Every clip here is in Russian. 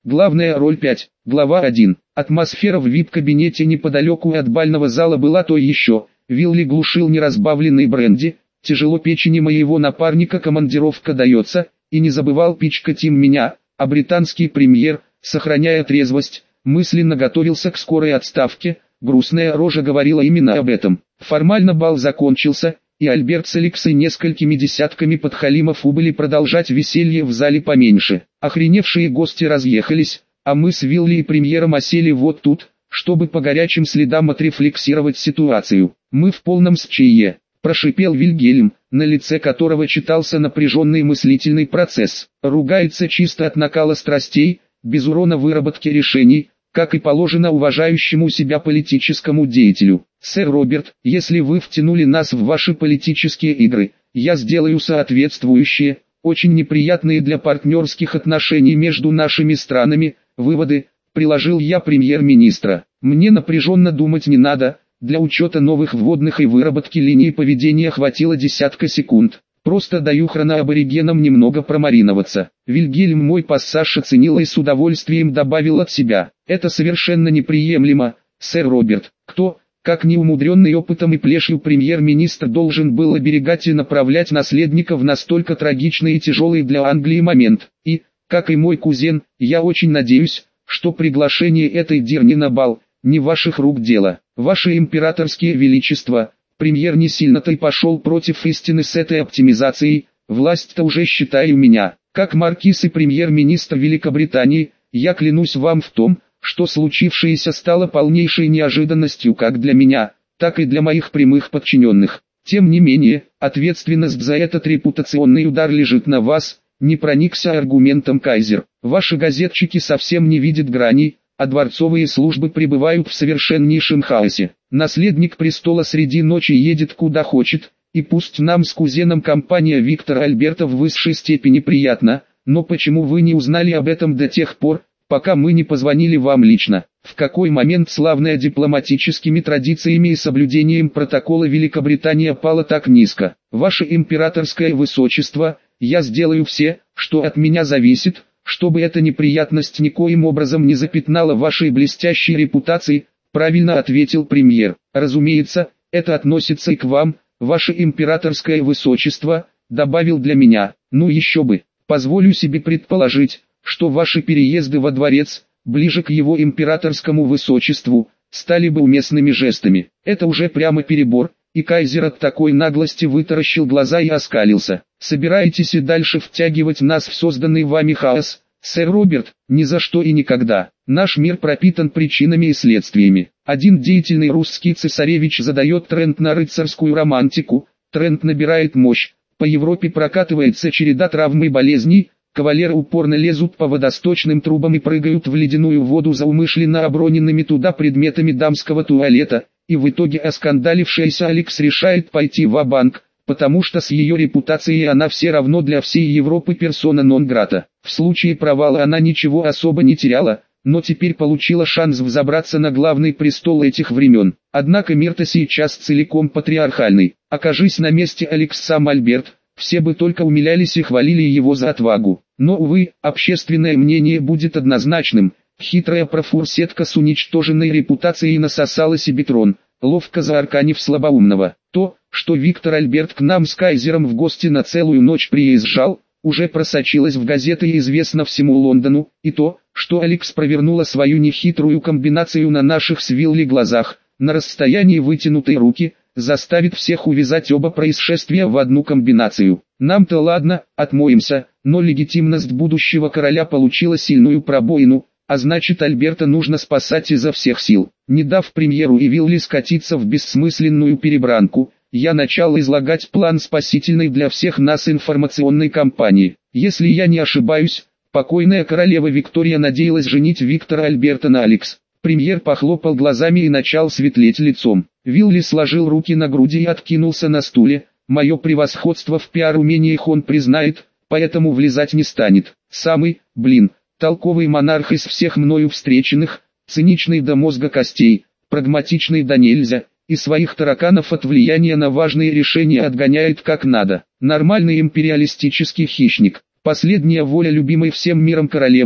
Главная роль 5. Глава 1. Атмосфера в вип-кабинете неподалеку от бального зала была то еще. Вилли глушил неразбавленный бренди. Тяжело печени моего напарника командировка дается, и не забывал пичкать им меня, а британский премьер, сохраняя трезвость, мысленно готовился к скорой отставке. Грустная рожа говорила именно об этом. Формально бал закончился, и Альберт с Алексой несколькими десятками подхалимов убыли продолжать веселье в зале поменьше. Охреневшие гости разъехались, а мы с Вилли и премьером осели вот тут, чтобы по горячим следам отрефлексировать ситуацию. «Мы в полном счастье», – прошипел Вильгельм, на лице которого читался напряженный мыслительный процесс. Ругается чисто от накала страстей, без урона выработки решений, как и положено уважающему себя политическому деятелю. «Сэр Роберт, если вы втянули нас в ваши политические игры, я сделаю соответствующие, очень неприятные для партнерских отношений между нашими странами, выводы», – приложил я премьер-министра. «Мне напряженно думать не надо, для учета новых вводных и выработки линии поведения хватило десятка секунд. Просто даю хроноаборигенам немного промариноваться». Вильгельм мой пассаж оценил и с удовольствием добавил от себя. «Это совершенно неприемлемо, сэр Роберт. Кто, как неумудренный опытом и плешью премьер-министр, должен был оберегать и направлять наследника в настолько трагичный и тяжелый для Англии момент? И, как и мой кузен, я очень надеюсь, что приглашение этой дерни на бал не ваших рук дело. Ваше императорские величество». Премьер не сильно-то и пошел против истины с этой оптимизацией. «Власть-то уже, считай, у меня. Как маркиз и премьер-министр Великобритании, я клянусь вам в том, что случившееся стало полнейшей неожиданностью как для меня, так и для моих прямых подчиненных. Тем не менее, ответственность за этот репутационный удар лежит на вас», — не проникся аргументом кайзер. «Ваши газетчики совсем не видят граней, а дворцовые службы пребывают в совершеннейшем хаосе. Наследник престола среди ночи едет куда хочет, и пусть нам с кузеном компания Виктора Альберта в высшей степени приятна, но почему вы не узнали об этом до тех пор, пока мы не позвонили вам лично? В какой момент славная дипломатическими традициями и соблюдением протокола Великобритания пала так низко? Ваше императорское высочество, я сделаю все, что от меня зависит, чтобы эта неприятность никоим образом не запятнала вашей блестящей репутации», — правильно ответил премьер. «Разумеется, это относится и к вам, ваше императорское высочество», — добавил для меня. «Ну еще бы, позволю себе предположить, что ваши переезды во дворец, ближе к его императорскому высочеству, стали бы уместными жестами. Это уже прямо перебор». И кайзер от такой наглости вытаращил глаза и оскалился. «Собираетесь и дальше втягивать нас в созданный вами хаос, сэр Роберт?» «Ни за что и никогда. Наш мир пропитан причинами и следствиями. Один деятельный русский цесаревич задает тренд на рыцарскую романтику, тренд набирает мощь, по Европе прокатывается череда травм и болезней, кавалеры упорно лезут по водосточным трубам и прыгают в ледяную воду за умышленно оброненными туда предметами дамского туалета, и в итоге оскандалившаяся Алекс решает пойти ва-банк, потому что с ее репутацией она все равно для всей Европы персона нон-грата. В случае провала она ничего особо не теряла, но теперь получила шанс взобраться на главный престол этих времен. Однако мир-то сейчас целиком патриархальный. Окажись на месте Алекс сам Альберт, все бы только умилялись и хвалили его за отвагу. Но, увы, общественное мнение будет однозначным. Хитрая профурсетка с уничтоженной репутацией насосала себе трон, ловко заарканив слабоумного. То, что Виктор Альберт к нам с кайзером в гости на целую ночь приезжал, уже просочилось в газеты и известно всему Лондону, и то, что Алекс провернула свою нехитрую комбинацию на наших с Вилли глазах, на расстоянии вытянутой руки, заставит всех увязать оба происшествия в одну комбинацию. Нам-то ладно, отмоемся, но легитимность будущего короля получила сильную пробоину, а значит Альберта нужно спасать изо всех сил. Не дав премьеру и Вилли скатиться в бессмысленную перебранку, я начал излагать план спасительной для всех нас информационной кампании. Если я не ошибаюсь, покойная королева Виктория надеялась женить Виктора Альберта на Алекс. Премьер похлопал глазами и начал светлеть лицом. Вилли сложил руки на груди и откинулся на стуле. Мое превосходство в пиар-умениях он признает, поэтому влезать не станет. Самый, толковый монарх из всех мною встреченных, циничный до мозга костей, прагматичный до нельзя, и своих тараканов от влияния на важные решения отгоняет как надо. Нормальный империалистический хищник. Последняя воля любимой всем миром королевы,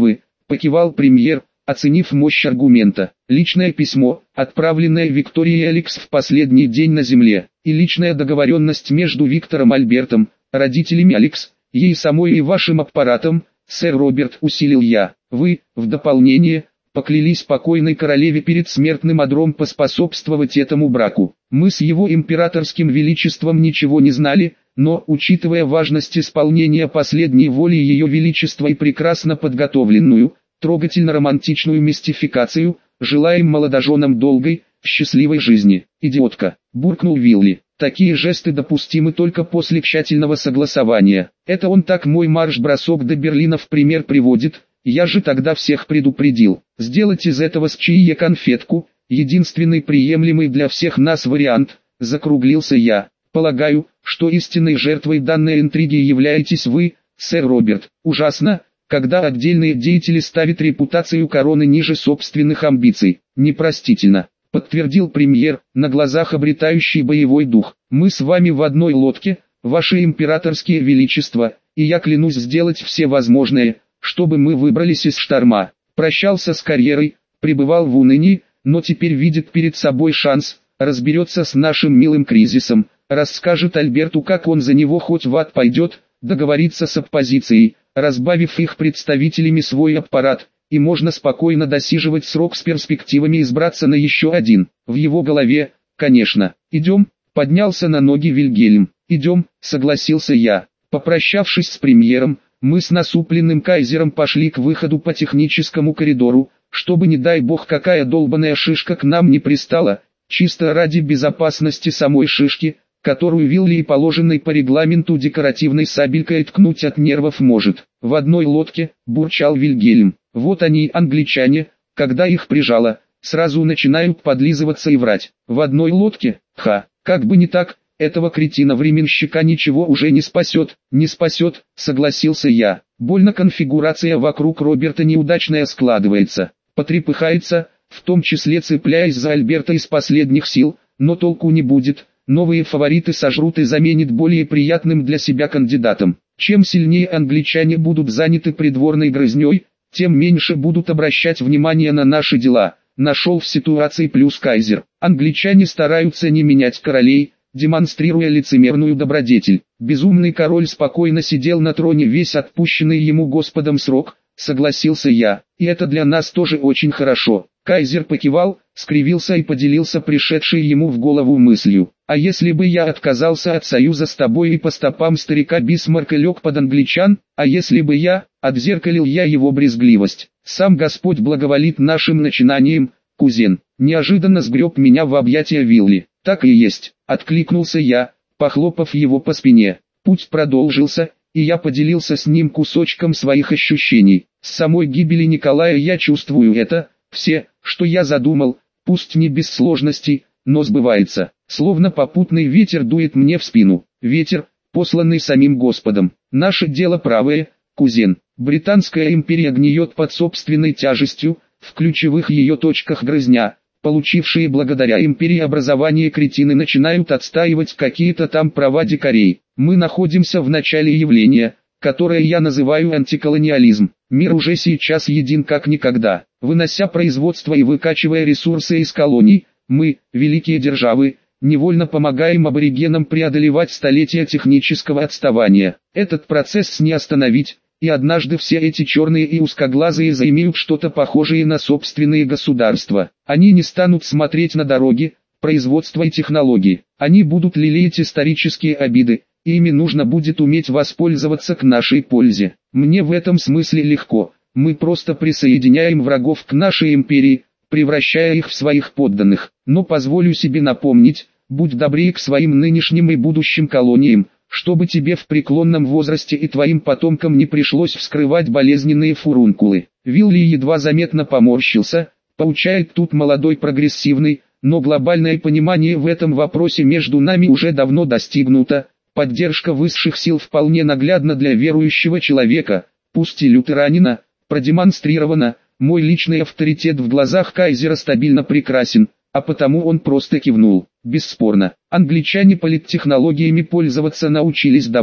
покивал премьер, оценив мощь аргумента. Личное письмо, отправленное Викторией Алекс в последний день на Земле, и личная договоренность между Виктором Альбертом, родителями Алекс, ей самой и вашим аппаратом, сэр Роберт, усилил я. Вы, в дополнение, поклялись покойной королеве перед смертным одром поспособствовать этому браку. Мы с его императорским величеством ничего не знали, но, учитывая важность исполнения последней воли ее величества и прекрасно подготовленную, трогательно-романтичную мистификацию, желаем молодоженам долгой, счастливой жизни. Идиотка, буркнул Вилли. Такие жесты допустимы только после тщательного согласования. Это он так мой марш-бросок до Берлина в пример приводит, я же тогда всех предупредил. Сделать из этого с чаие конфетку, единственный приемлемый для всех нас вариант, закруглился я. Полагаю, что истинной жертвой данной интриги являетесь вы, сэр Роберт. Ужасно, когда отдельные деятели ставят репутацию короны ниже собственных амбиций. Непростительно, подтвердил премьер, на глазах обретающий боевой дух. Мы с вами в одной лодке, ваше императорские величества, и я клянусь сделать все возможное, чтобы мы выбрались из шторма. Прощался с карьерой, пребывал в унынии, но теперь видит перед собой шанс, разберется с нашим милым кризисом, расскажет Альберту, как он за него хоть в ад пойдет, договорится с оппозицией, разбавив их представителями свой аппарат, и можно спокойно досиживать срок с перспективами избраться на еще один. В его голове, конечно. Идем, поднялся на ноги Вильгельм. Идем, согласился я. Попрощавшись с премьером, мы с насупленным кайзером пошли к выходу по техническому коридору, чтобы не дай бог какая долбаная шишка к нам не пристала, чисто ради безопасности самой шишки, которую Вилли и положенной по регламенту декоративной сабелькой ткнуть от нервов может. В одной лодке, бурчал Вильгельм, вот они, англичане, когда их прижало, сразу начинают подлизываться и врать. В одной лодке, как бы не так, этого кретина-временщика ничего уже не спасет. Не спасет, согласился я. Больно конфигурация вокруг Роберта неудачная складывается. Потрепыхается, в том числе цепляясь за Альберта из последних сил, но толку не будет. Новые фавориты сожрут и заменят более приятным для себя кандидатом. Чем сильнее англичане будут заняты придворной грызней, тем меньше будут обращать внимание на наши дела. Нашел в ситуации плюс кайзер. Англичане стараются не менять королей, демонстрируя лицемерную добродетель. Безумный король спокойно сидел на троне весь отпущенный ему Господом срок, согласился я, и это для нас тоже очень хорошо. Кайзер покивал, скривился и поделился пришедшей ему в голову мыслью. А если бы я отказался от союза с тобой и по стопам старика Бисмарка лег под англичан, а если бы я, отзеркалил я его брезгливость. Сам Господь благоволит нашим начинаниям, кузен. Неожиданно сгреб меня в объятия Вилли. Так и есть, откликнулся я, похлопав его по спине. Путь продолжился, и я поделился с ним кусочком своих ощущений. С самой гибели Николая я чувствую это, все, что я задумал, пусть не без сложностей, но сбывается. Словно попутный ветер дует мне в спину. Ветер, посланный самим Господом. Наше дело правое, кузен. Британская империя гниет под собственной тяжестью, в ключевых ее точках грызня. Получившие благодаря империи образование кретины начинают отстаивать какие-то там права дикарей. Мы находимся в начале явления, которое я называю антиколониализм. Мир уже сейчас един как никогда. Вынося производство и выкачивая ресурсы из колоний, мы, великие державы, невольно помогаем аборигенам преодолевать столетия технического отставания. Этот процесс не остановить, и однажды все эти черные и узкоглазые заимеют что-то похожее на собственные государства. Они не станут смотреть на дороги, производство и технологии. Они будут лелеять исторические обиды, и ими нужно будет уметь воспользоваться к нашей пользе. Мне в этом смысле легко. Мы просто присоединяем врагов к нашей империи, превращая их в своих подданных. Но позволю себе напомнить, будь добрее к своим нынешним и будущим колониям, чтобы тебе в преклонном возрасте и твоим потомкам не пришлось вскрывать болезненные фурункулы. Вилли едва заметно поморщился, поучает тут молодой прогрессивный, но глобальное понимание в этом вопросе между нами уже давно достигнуто. Поддержка высших сил вполне наглядна для верующего человека, пусть и лютеранина, продемонстрирована. Мой личный авторитет в глазах кайзера стабильно прекрасен, а потому он просто кивнул. Бесспорно, англичане политтехнологиями пользоваться научились давно,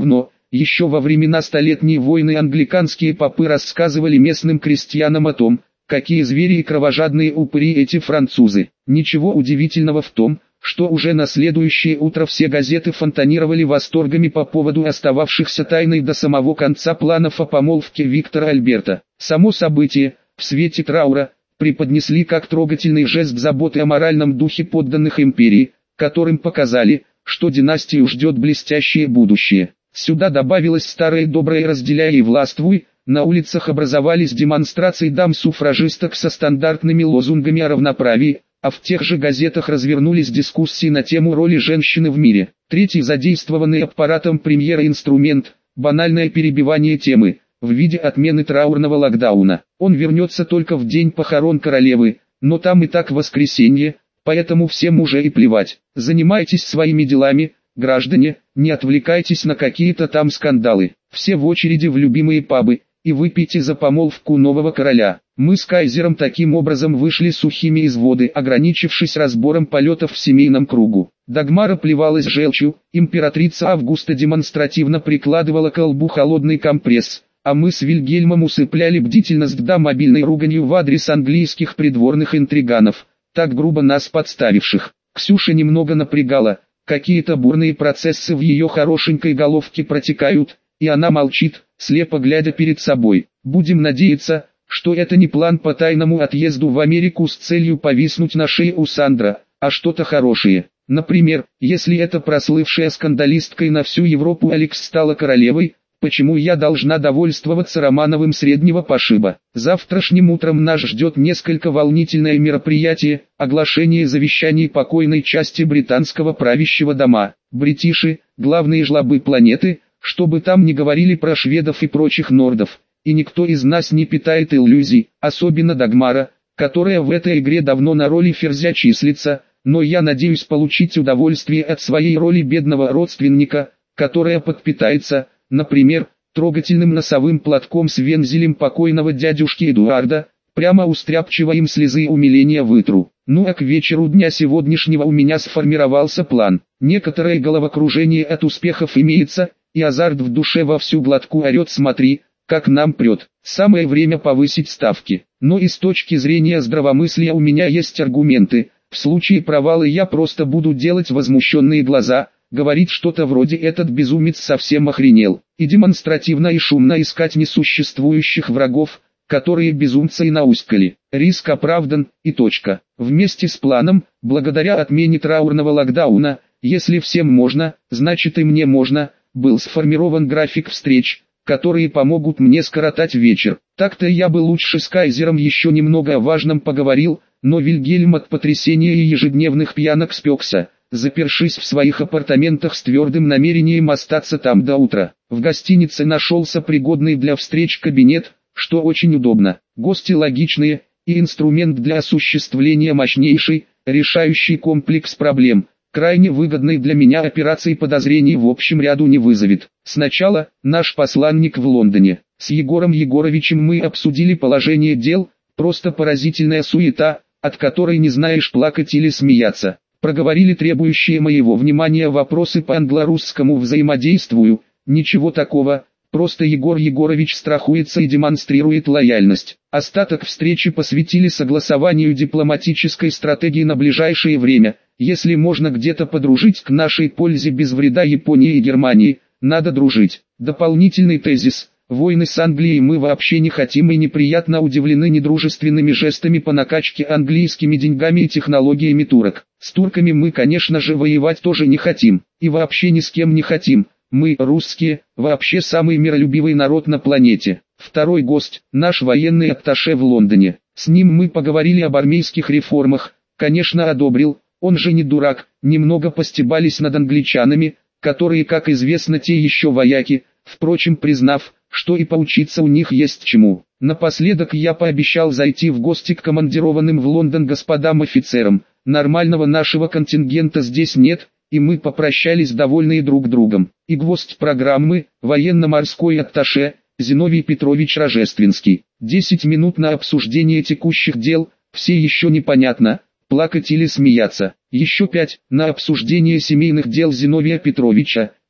еще во времена Столетней войны англиканские попы рассказывали местным крестьянам о том, какие звери и кровожадные упыри эти французы. Ничего удивительного в том, что уже на следующее утро все газеты фонтанировали восторгами по поводу остававшихся тайной до самого конца планов о помолвке Виктора Альберта. Само событие, в свете траура, преподнесли как трогательный жест заботы о моральном духе подданных империи, которым показали, что династию ждет блестящее будущее. Сюда добавилось старое доброе «разделяй и властвуй», на улицах образовались демонстрации дам-суфражисток со стандартными лозунгами о равноправии, а в тех же газетах развернулись дискуссии на тему роли женщины в мире. Третий задействованный аппаратом премьера инструмент – банальное перебивание темы, в виде отмены траурного локдауна. Он вернется только в день похорон королевы, но там и так воскресенье, поэтому всем уже и плевать. Занимайтесь своими делами, граждане, не отвлекайтесь на какие-то там скандалы. Все в очереди в любимые пабы, и выпейте за помолвку нового короля. Мы с кайзером таким образом вышли сухими из воды, ограничившись разбором полетов в семейном кругу. Дагмара плевалась желчью, императрица Августа демонстративно прикладывала к лбу холодный компресс, а мы с Вильгельмом усыпляли бдительность да мобильной руганью в адрес английских придворных интриганов, так грубо нас подставивших. Ксюша немного напрягала, какие-то бурные процессы в ее хорошенькой головке протекают, и она молчит, слепо глядя перед собой. Будем надеяться, что это не план по тайному отъезду в Америку с целью повиснуть на шее у Сандра, а что-то хорошее. Например, если эта прослывшая скандалисткой на всю Европу Алекс стала королевой, почему я должна довольствоваться Романовым среднего пошиба? Завтрашним утром нас ждет несколько волнительное мероприятие, оглашение завещаний покойной части британского правящего дома. Бритиши, главные жлобы планеты, чтобы там не говорили про шведов и прочих нордов, и никто из нас не питает иллюзий, особенно Дагмара, которая в этой игре давно на роли ферзя числится, но я надеюсь получить удовольствие от своей роли бедного родственника, которая подпитается, например, трогательным носовым платком с вензелем покойного дядюшки Эдуарда, прямо устряпчиво им слезы умиления вытру. Ну а к вечеру дня сегодняшнего у меня сформировался план. Некоторое головокружение от успехов имеется, и азарт в душе во всю глотку орет: смотри, как нам прет. Самое время повысить ставки. Но и с точки зрения здравомыслия у меня есть аргументы. В случае провала я просто буду делать возмущенные глаза, говорить что-то вроде «этот безумец совсем охренел», и демонстративно и шумно искать несуществующих врагов, которые безумца и науськали. Риск оправдан, и точка. Вместе с планом, благодаря отмене траурного локдауна, если всем можно, значит и мне можно, был сформирован график встреч, которые помогут мне скоротать вечер. Так-то я бы лучше с кайзером еще немного о важном поговорил, но Вильгельм от потрясения и ежедневных пьянок спекся, запершись в своих апартаментах с твердым намерением остаться там до утра. В гостинице нашелся пригодный для встреч кабинет, что очень удобно. Гости логичные, и инструмент для осуществления мощнейший, решающий комплекс проблем, крайне выгодной для меня операции подозрений в общем ряду не вызовет. Сначала, наш посланник в Лондоне. С Егором Егоровичем мы обсудили положение дел, просто поразительная суета, от которой не знаешь, плакать или смеяться. Проговорили требующие моего внимания вопросы по англо-русскому взаимодействию, ничего такого, просто Егор Егорович страхуется и демонстрирует лояльность. Остаток встречи посвятили согласованию дипломатической стратегии на ближайшее время. Если можно где-то подружить к нашей пользе без вреда Японии и Германии, надо дружить. Дополнительный тезис: войны с Англией мы вообще не хотим и неприятно удивлены недружественными жестами по накачке английскими деньгами и технологиями турок. С турками мы, конечно же, воевать тоже не хотим, и вообще ни с кем не хотим. Мы, русские, вообще самый миролюбивый народ на планете. Второй гость, наш военный атташе в Лондоне. С ним мы поговорили об армейских реформах, конечно одобрил, он же не дурак, немного постебались над англичанами, которые, как известно, те еще вояки, впрочем признав, что и поучиться у них есть чему. Напоследок я пообещал зайти в гости к командированным в Лондон господам офицерам. Нормального нашего контингента здесь нет, и мы попрощались довольные друг другом. И гвоздь программы, военно-морской атташе, Зиновий Петрович Рожественский. 10 минут на обсуждение текущих дел, все еще непонятно, плакать или смеяться. Еще 5 на обсуждение семейных дел Зиновия Петровича,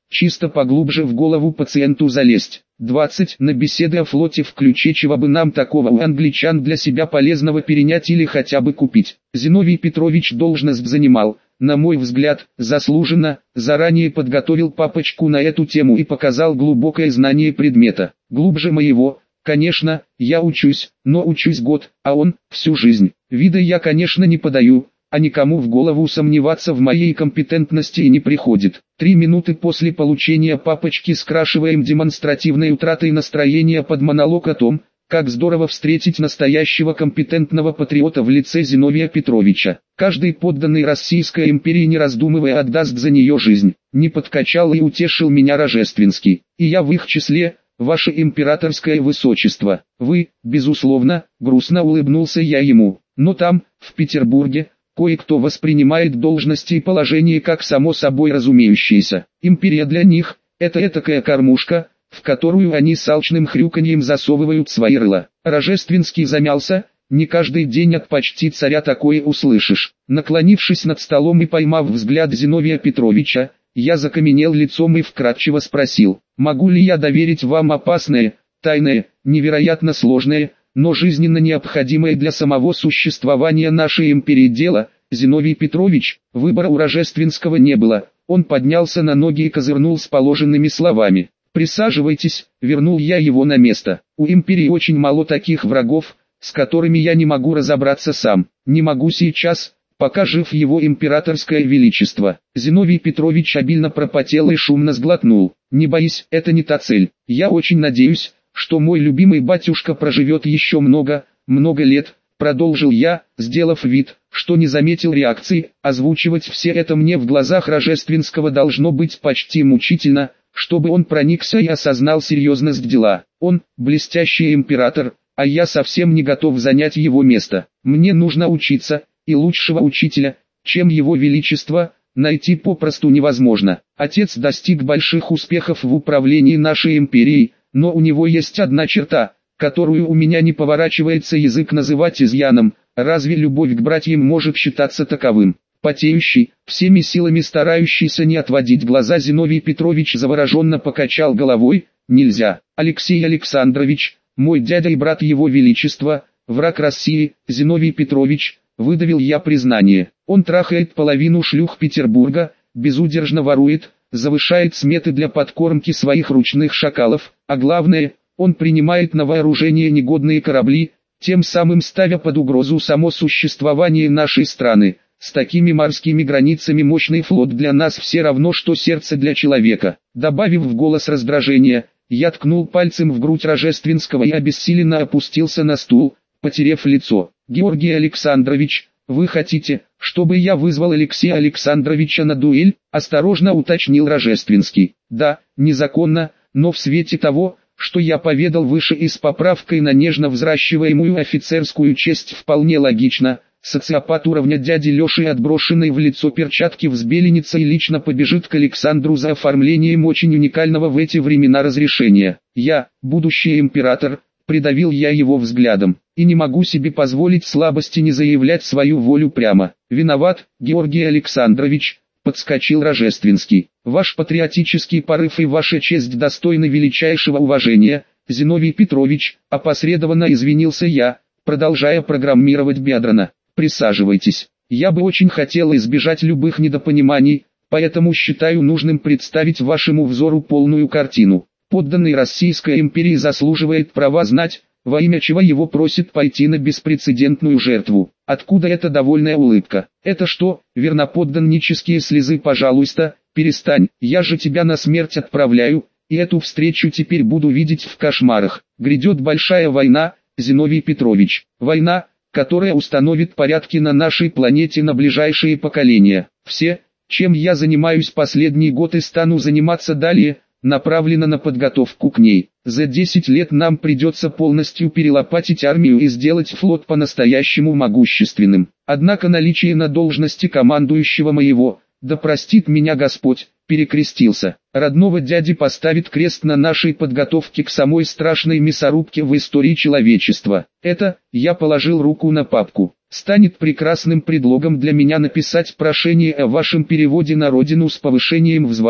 чисто поглубже в голову пациенту залезть. 20. На беседы о флоте в ключе, чего бы нам такого у англичан для себя полезного перенять или хотя бы купить. Зиновий Петрович должность занимал, на мой взгляд, заслуженно, заранее подготовил папочку на эту тему и показал глубокое знание предмета. Глубже моего, конечно, я учусь, но учусь год, а он – всю жизнь. Вида я, конечно, не подаю, а никому в голову сомневаться в моей компетентности и не приходит. 3 минуты после получения папочки скрашиваем демонстративной утратой настроения под монолог о том, как здорово встретить настоящего компетентного патриота в лице Зиновия Петровича. Каждый подданный Российской империи, не раздумывая, отдаст за нее жизнь. Не подкачал и утешил меня Рожественский, и я в их числе. Ваше императорское высочество, вы, безусловно, грустно улыбнулся я ему, но там, в Петербурге, кое-кто воспринимает должности и положение как само собой разумеющееся. Империя для них – это этакая кормушка, в которую они с алчным хрюканьем засовывают свои рыла. Рожественский замялся, не каждый день от почти царя такое услышишь. Наклонившись над столом и поймав взгляд Зиновия Петровича, я закаменел лицом и вкратчиво спросил, могу ли я доверить вам опасное, тайное, невероятно сложное, но жизненно необходимое для самого существования нашей империи дело. Зиновий Петрович, выбора у Рожественского не было, он поднялся на ноги и козырнул с положенными словами. Присаживайтесь, вернул я его на место. У империи очень мало таких врагов, с которыми я не могу разобраться сам. Не могу сейчас, пока жив его императорское величество. Зиновий Петрович обильно пропотел и шумно сглотнул. Не боись, это не та цель. Я очень надеюсь, что мой любимый батюшка проживет еще много лет, продолжил я, сделав вид, что не заметил реакции. Озвучивать все это мне в глазах Рожественского должно быть почти мучительно, чтобы он проникся и осознал серьезность дела. Он – блестящий император, а я совсем не готов занять его место. Мне нужно учиться, и лучшего учителя, чем его величество, найти попросту невозможно. Отец достиг больших успехов в управлении нашей империей, но у него есть одна черта, которую у меня не поворачивается язык называть изъяном. Разве любовь к братьям может считаться таковым? Потеющий, всеми силами старающийся не отводить глаза, Зиновий Петрович завороженно покачал головой. Нельзя. Алексей Александрович, мой дядя и брат его величества, враг России, Зиновий Петрович, выдавил я признание. Он трахает половину шлюх Петербурга, безудержно ворует, завышает сметы для подкормки своих ручных шакалов, а главное, он принимает на вооружение негодные корабли, тем самым ставя под угрозу само существование нашей страны. С такими морскими границами мощный флот для нас все равно, что сердце для человека. Добавив в голос раздражения, я ткнул пальцем в грудь Рожественского и обессиленно опустился на стул, потеряв лицо. Георгий Александрович, вы хотите, чтобы я вызвал Алексея Александровича на дуэль? Осторожно уточнил Рожественский. Да, незаконно, но в свете того, что я поведал выше и с поправкой на нежно взращиваемую офицерскую честь, вполне логично. Социопат уровня дяди Леши, отброшенный в лицо перчатки, взбеленится и лично побежит к Александру за оформлением очень уникального в эти времена разрешения. Я, будущий император, придавил я его взглядом, и не могу себе позволить слабости не заявлять свою волю прямо. Виноват, Георгий Александрович, подскочил Рожественский. Ваш патриотический порыв и ваша честь достойны величайшего уважения, Зиновий Петрович, опосредованно извинился я, продолжая программировать Бедрона. Присаживайтесь. Я бы очень хотел избежать любых недопониманий, поэтому считаю нужным представить вашему взору полную картину. Подданный Российской империи заслуживает права знать, во имя чего его просит пойти на беспрецедентную жертву. Откуда эта довольная улыбка? Это что, верноподданнические слезы? Пожалуйста, перестань, я же тебя на смерть отправляю, и эту встречу теперь буду видеть в кошмарах. Грядет большая война, Зиновий Петрович. Война, которая установит порядки на нашей планете на ближайшие поколения. Все, чем я занимаюсь последний год и стану заниматься далее, направлено на подготовку к ней. За 10 лет нам придется полностью перелопатить армию и сделать флот по-настоящему могущественным. Однако наличие на должности командующего моего, да простит меня Господь, перекрестился, родного дяди поставит крест на нашей подготовке к самой страшной мясорубке в истории человечества. Это, я положил руку на папку, станет прекрасным предлогом для меня написать прошение о вашем переводе на родину с повышением в звании.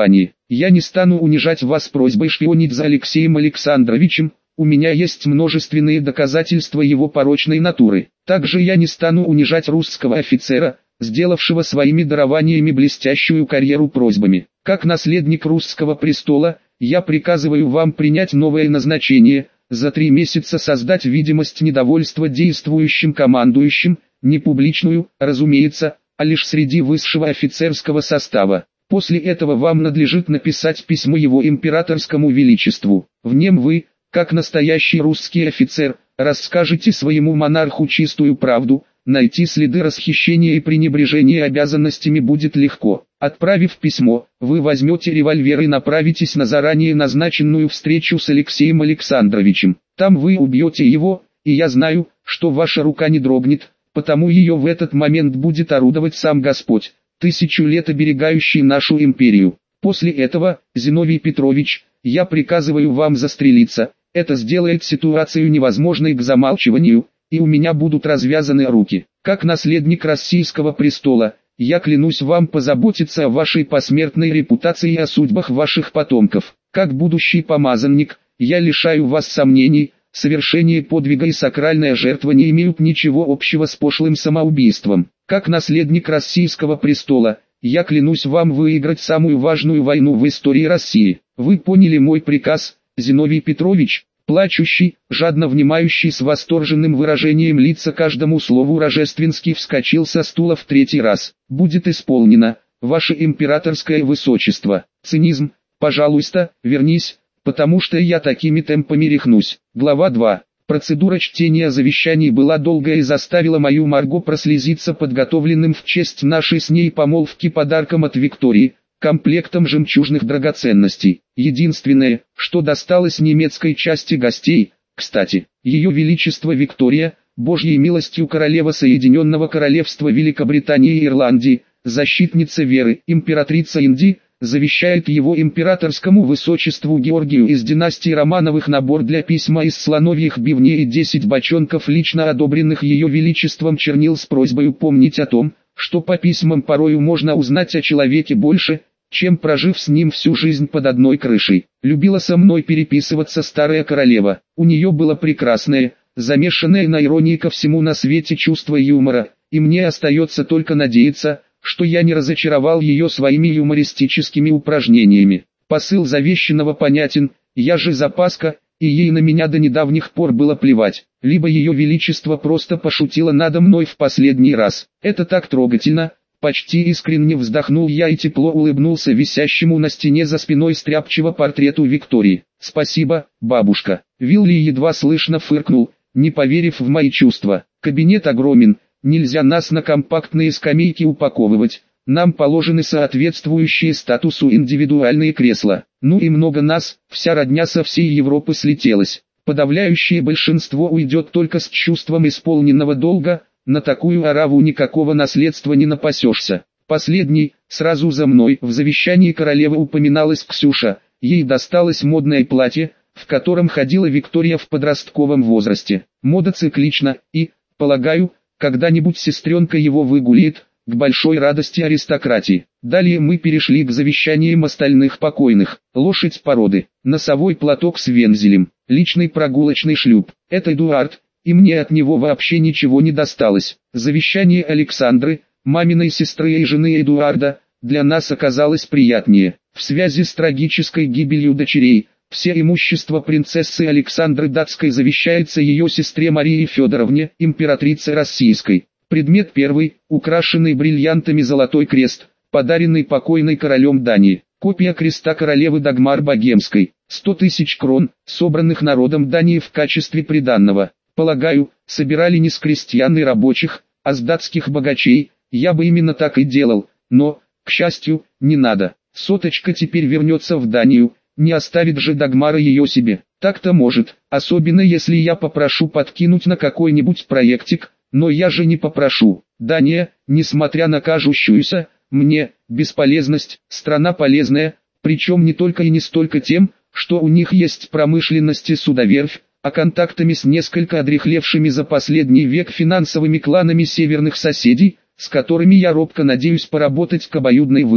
Я не стану унижать вас просьбой шпионить за Алексеем Александровичем, у меня есть множественные доказательства его порочной натуры. Также я не стану унижать русского офицера, сделавшего своими дарованиями блестящую карьеру просьбами. Как наследник русского престола, я приказываю вам принять новое назначение, за 3 месяца создать видимость недовольства действующим командующим, не публичную, разумеется, а лишь среди высшего офицерского состава. После этого вам надлежит написать письмо его императорскому величеству. В нем вы, как настоящий русский офицер, расскажете своему монарху чистую правду, найти следы расхищения и пренебрежения обязанностями будет легко. Отправив письмо, вы возьмете револьвер и направитесь на заранее назначенную встречу с Алексеем Александровичем. Там вы убьете его, и я знаю, что ваша рука не дрогнет, потому ее в этот момент будет орудовать сам Господь, 1000 лет оберегающий нашу империю. После этого, Зиновий Петрович, я приказываю вам застрелиться, это сделает ситуацию невозможной к замалчиванию, и у меня будут развязаны руки. Как наследник российского престола, я клянусь вам позаботиться о вашей посмертной репутации и о судьбах ваших потомков. Как будущий помазанник, я лишаю вас сомнений, совершение подвига и сакральная жертва не имеют ничего общего с пошлым самоубийством. Как наследник российского престола, я клянусь вам выиграть самую важную войну в истории России. Вы поняли мой приказ, Зиновий Петрович? Плачущий, жадно внимающий с восторженным выражением лица каждому слову Рожественский вскочил со стула в 3-й раз. «Будет исполнено, ваше императорское высочество». Цинизм. «Пожалуйста, вернись, потому что я такими темпами рехнусь». Глава 2. Процедура чтения завещаний была долгая и заставила мою Марго прослезиться подготовленным в честь нашей с ней помолвки подарком от Виктории, комплектом жемчужных драгоценностей. Единственное, что досталось немецкой части гостей, кстати, Ее Величество Виктория, Божьей милостью королева Соединенного Королевства Великобритании и Ирландии, защитница веры, императрица Индии, завещает его императорскому высочеству Георгию из династии Романовых набор для письма из слоновьих бивней и 10 бочонков лично одобренных Ее Величеством чернил с просьбой помнить о том, что по письмам порою можно узнать о человеке больше, чем прожив с ним всю жизнь под одной крышей. Любила со мной переписываться старая королева. У нее было прекрасное, замешанное на иронии ко всему на свете чувство юмора, и мне остается только надеяться, что я не разочаровал ее своими юмористическими упражнениями. Посыл завещанного понятен, я же запаска, и ей на меня до недавних пор было плевать. Либо Ее Величество просто пошутило надо мной в последний раз. Это так трогательно. Почти искренне вздохнул я и тепло улыбнулся висящему на стене за спиной стряпчего портрету Виктории. «Спасибо, бабушка». Вилли едва слышно фыркнул, не поверив в мои чувства. «Кабинет огромен, нельзя нас на компактные скамейки упаковывать. Нам положены соответствующие статусу индивидуальные кресла. Ну и много нас, вся родня со всей Европы слетелась. Подавляющее большинство уйдет только с чувством исполненного долга, на такую ораву никакого наследства не напасешься». Последний, сразу за мной, в завещании королевы упоминалась Ксюша, ей досталось модное платье, в котором ходила Виктория в подростковом возрасте. Мода циклична, и, полагаю, когда-нибудь сестренка его выгуляет, к большой радости аристократии. Далее мы перешли к завещаниям остальных покойных. Лошадь породы, носовой платок с вензелем, личный прогулочный шлюп. Это Эдуард, и мне от него вообще ничего не досталось. Завещание Александры, маминой сестры и жены Эдуарда, для нас оказалось приятнее. В связи с трагической гибелью дочерей, все имущество принцессы Александры Датской завещается ее сестре Марии Федоровне, императрице Российской. Предмет первый, украшенный бриллиантами золотой крест, подаренный покойной королем Дании. Копия креста королевы Дагмар Богемской, 100 000 крон, собранных народом Дании в качестве приданного. Полагаю, собирали не с крестьян и рабочих, а с датских богачей. Я бы именно так и делал, но, к счастью, не надо. Соточка теперь вернется в Данию, не оставит же Дагмара ее себе. Так-то может, особенно если я попрошу подкинуть на какой-нибудь проектик, но я же не попрошу. Дания, несмотря на кажущуюся мне бесполезность, страна полезная, причем не только и не столько тем, что у них есть промышленность и судоверфь, а контактами с несколько одряхлевшими за последний век финансовыми кланами северных соседей, с которыми я робко надеюсь поработать к обоюдной выгоде.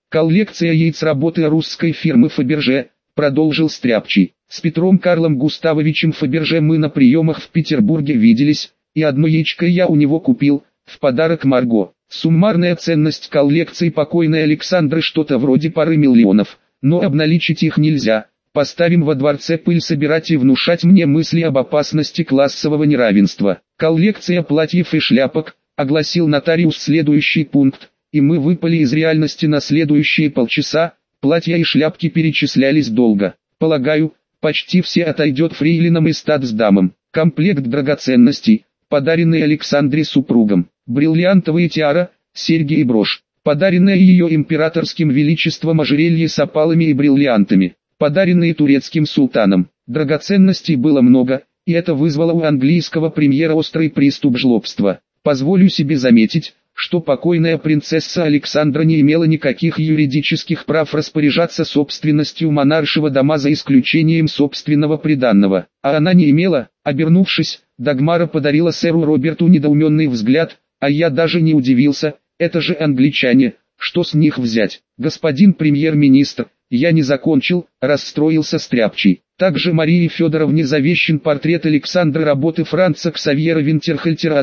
Коллекция яиц работы русской фирмы Фаберже, продолжил Стряпчий. С Петром Карлом Густавовичем Фаберже мы на приемах в Петербурге виделись, и одно яичко я у него купил, в подарок Марго. Суммарная ценность коллекции покойной Александры что-то вроде пары миллионов, но обналичить их нельзя. Поставим во дворце пыль собирать и внушать мне мысли об опасности классового неравенства. Коллекция платьев и шляпок, огласил нотариус следующий пункт, и мы выпали из реальности на следующие полчаса. Платья и шляпки перечислялись долго. Полагаю, почти все отойдет фрейлинам и статсдамам. Комплект драгоценностей, подаренный Александре супругом. Бриллиантовые тиара, серьги и брошь. Подаренное ее императорским величеством ожерелье с опалами и бриллиантами. Подаренные турецким султаном. Драгоценностей было много, и это вызвало у английского премьера острый приступ жлобства. Позволю себе заметить, что покойная принцесса Александра не имела никаких юридических прав распоряжаться собственностью монаршего дома за исключением собственного приданного. А она не имела. Обернувшись, Дагмара подарила сэру Роберту недоуменный взгляд, а я даже не удивился, это же англичане, что с них взять? Господин премьер-министр, я не закончил, расстроился Стряпчий. Также Марии Федоровне завещен портрет Александры работы Франца Ксавьера Винтерхельтера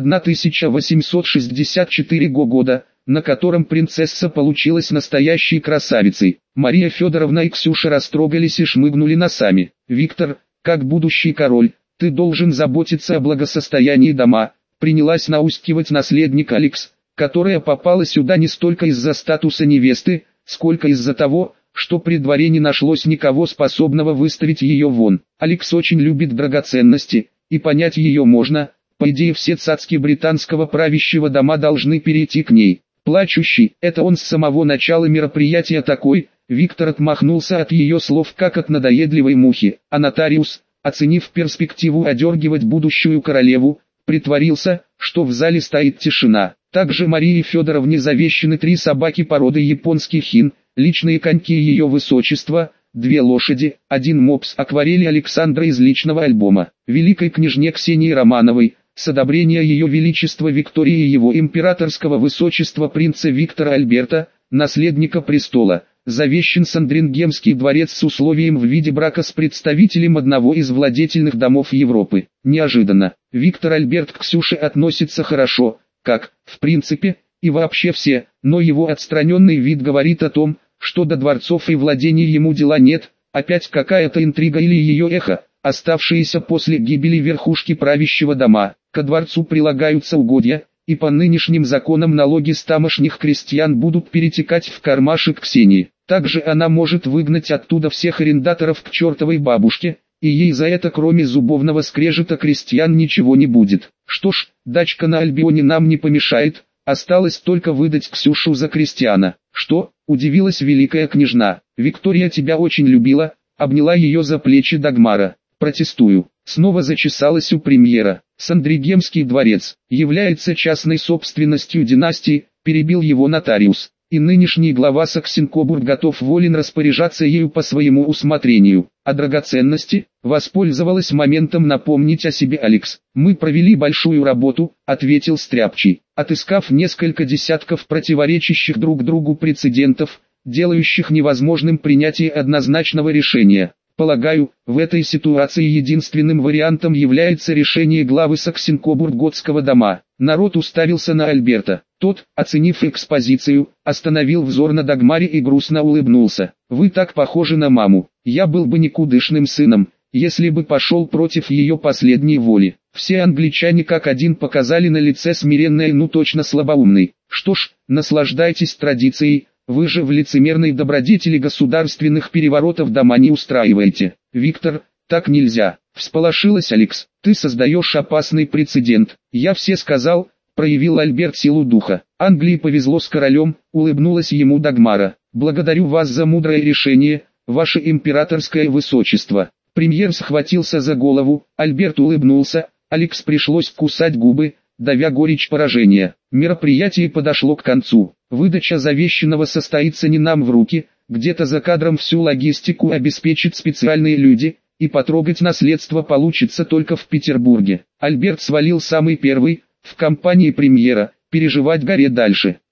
1864 года, на котором принцесса получилась настоящей красавицей. Мария Федоровна и Ксюша растрогались и шмыгнули носами. «Виктор, как будущий король, ты должен заботиться о благосостоянии дома», принялась наускивать наследник Алекс, которая попала сюда не столько из-за статуса невесты, сколько из-за того, что при дворе не нашлось никого способного выставить ее вон. Алекс очень любит драгоценности, и понять ее можно, по идее все цацки британского правящего дома должны перейти к ней. Плачущий, это он с самого начала мероприятия такой, Виктор отмахнулся от ее слов как от надоедливой мухи, а нотариус, оценив перспективу одергивать будущую королеву, притворился, что в зале стоит тишина. Также Марии Федоровне завещены 3 собаки породы японский хин, личные коньки ее высочества, 2 лошади, 1 мопс акварели Александра из личного альбома. Великой княжне Ксении Романовой, с одобрения ее величества Виктории и его императорского высочества принца Виктора Альберта, наследника престола, завещен Сандрингемский дворец с условием в виде брака с представителем одного из владетельных домов Европы. Неожиданно, Виктор Альберт к Ксюше относится хорошо, как, в принципе, и вообще все, но его отстраненный вид говорит о том, что до дворцов и владений ему дела нет, опять какая-то интрига или ее эхо, оставшиеся после гибели верхушки правящего дома. Ко дворцу прилагаются угодья, и по нынешним законам налоги с тамошних крестьян будут перетекать в кармашек Ксении. Также она может выгнать оттуда всех арендаторов к чертовой бабушке, и ей за это кроме зубовного скрежета крестьян ничего не будет. Что ж, дачка на Альбионе нам не помешает, осталось только выдать Ксюшу за крестьяна. Что? Удивилась великая княжна. Виктория тебя очень любила, обняла ее за плечи Дагмара. Протестую. Снова зачесалась у премьера. Сандригемский дворец является частной собственностью династии, перебил его нотариус. И нынешний глава Саксенкобург готов волен распоряжаться ею по своему усмотрению. А драгоценности? Воспользовалась моментом напомнить о себе Алекс. Мы провели большую работу, ответил Стряпчий, отыскав несколько десятков противоречащих друг другу прецедентов, делающих невозможным принятие однозначного решения. Полагаю, в этой ситуации единственным вариантом является решение главы Саксенкобург-Готского дома. Народ уставился на Альберта. Тот, оценив экспозицию, остановил взор на Дагмаре и грустно улыбнулся. «Вы так похожи на маму. Я был бы никудышным сыном, если бы пошел против ее последней воли». Все англичане как один показали на лице смиренное, ну точно слабоумный. Что ж, наслаждайтесь традицией. Вы же в лицемерной добродетели государственных переворотов дома не устраиваете. Виктор, так нельзя. Всполошилась Алекс. Ты создаешь опасный прецедент. Я все сказал, проявил Альберт силу духа. Англии повезло с королем, улыбнулась ему Дагмара. Благодарю вас за мудрое решение, ваше императорское высочество. Премьер схватился за голову, Альберт улыбнулся, Алекс пришлось кусать губы, давя горечь поражения. Мероприятие подошло к концу. Выдача завещанного состоится не нам в руки, где-то за кадром всю логистику обеспечат специальные люди, и потрогать наследство получится только в Петербурге. Альберт свалил самый первый, в компании премьера, переживать горе дальше.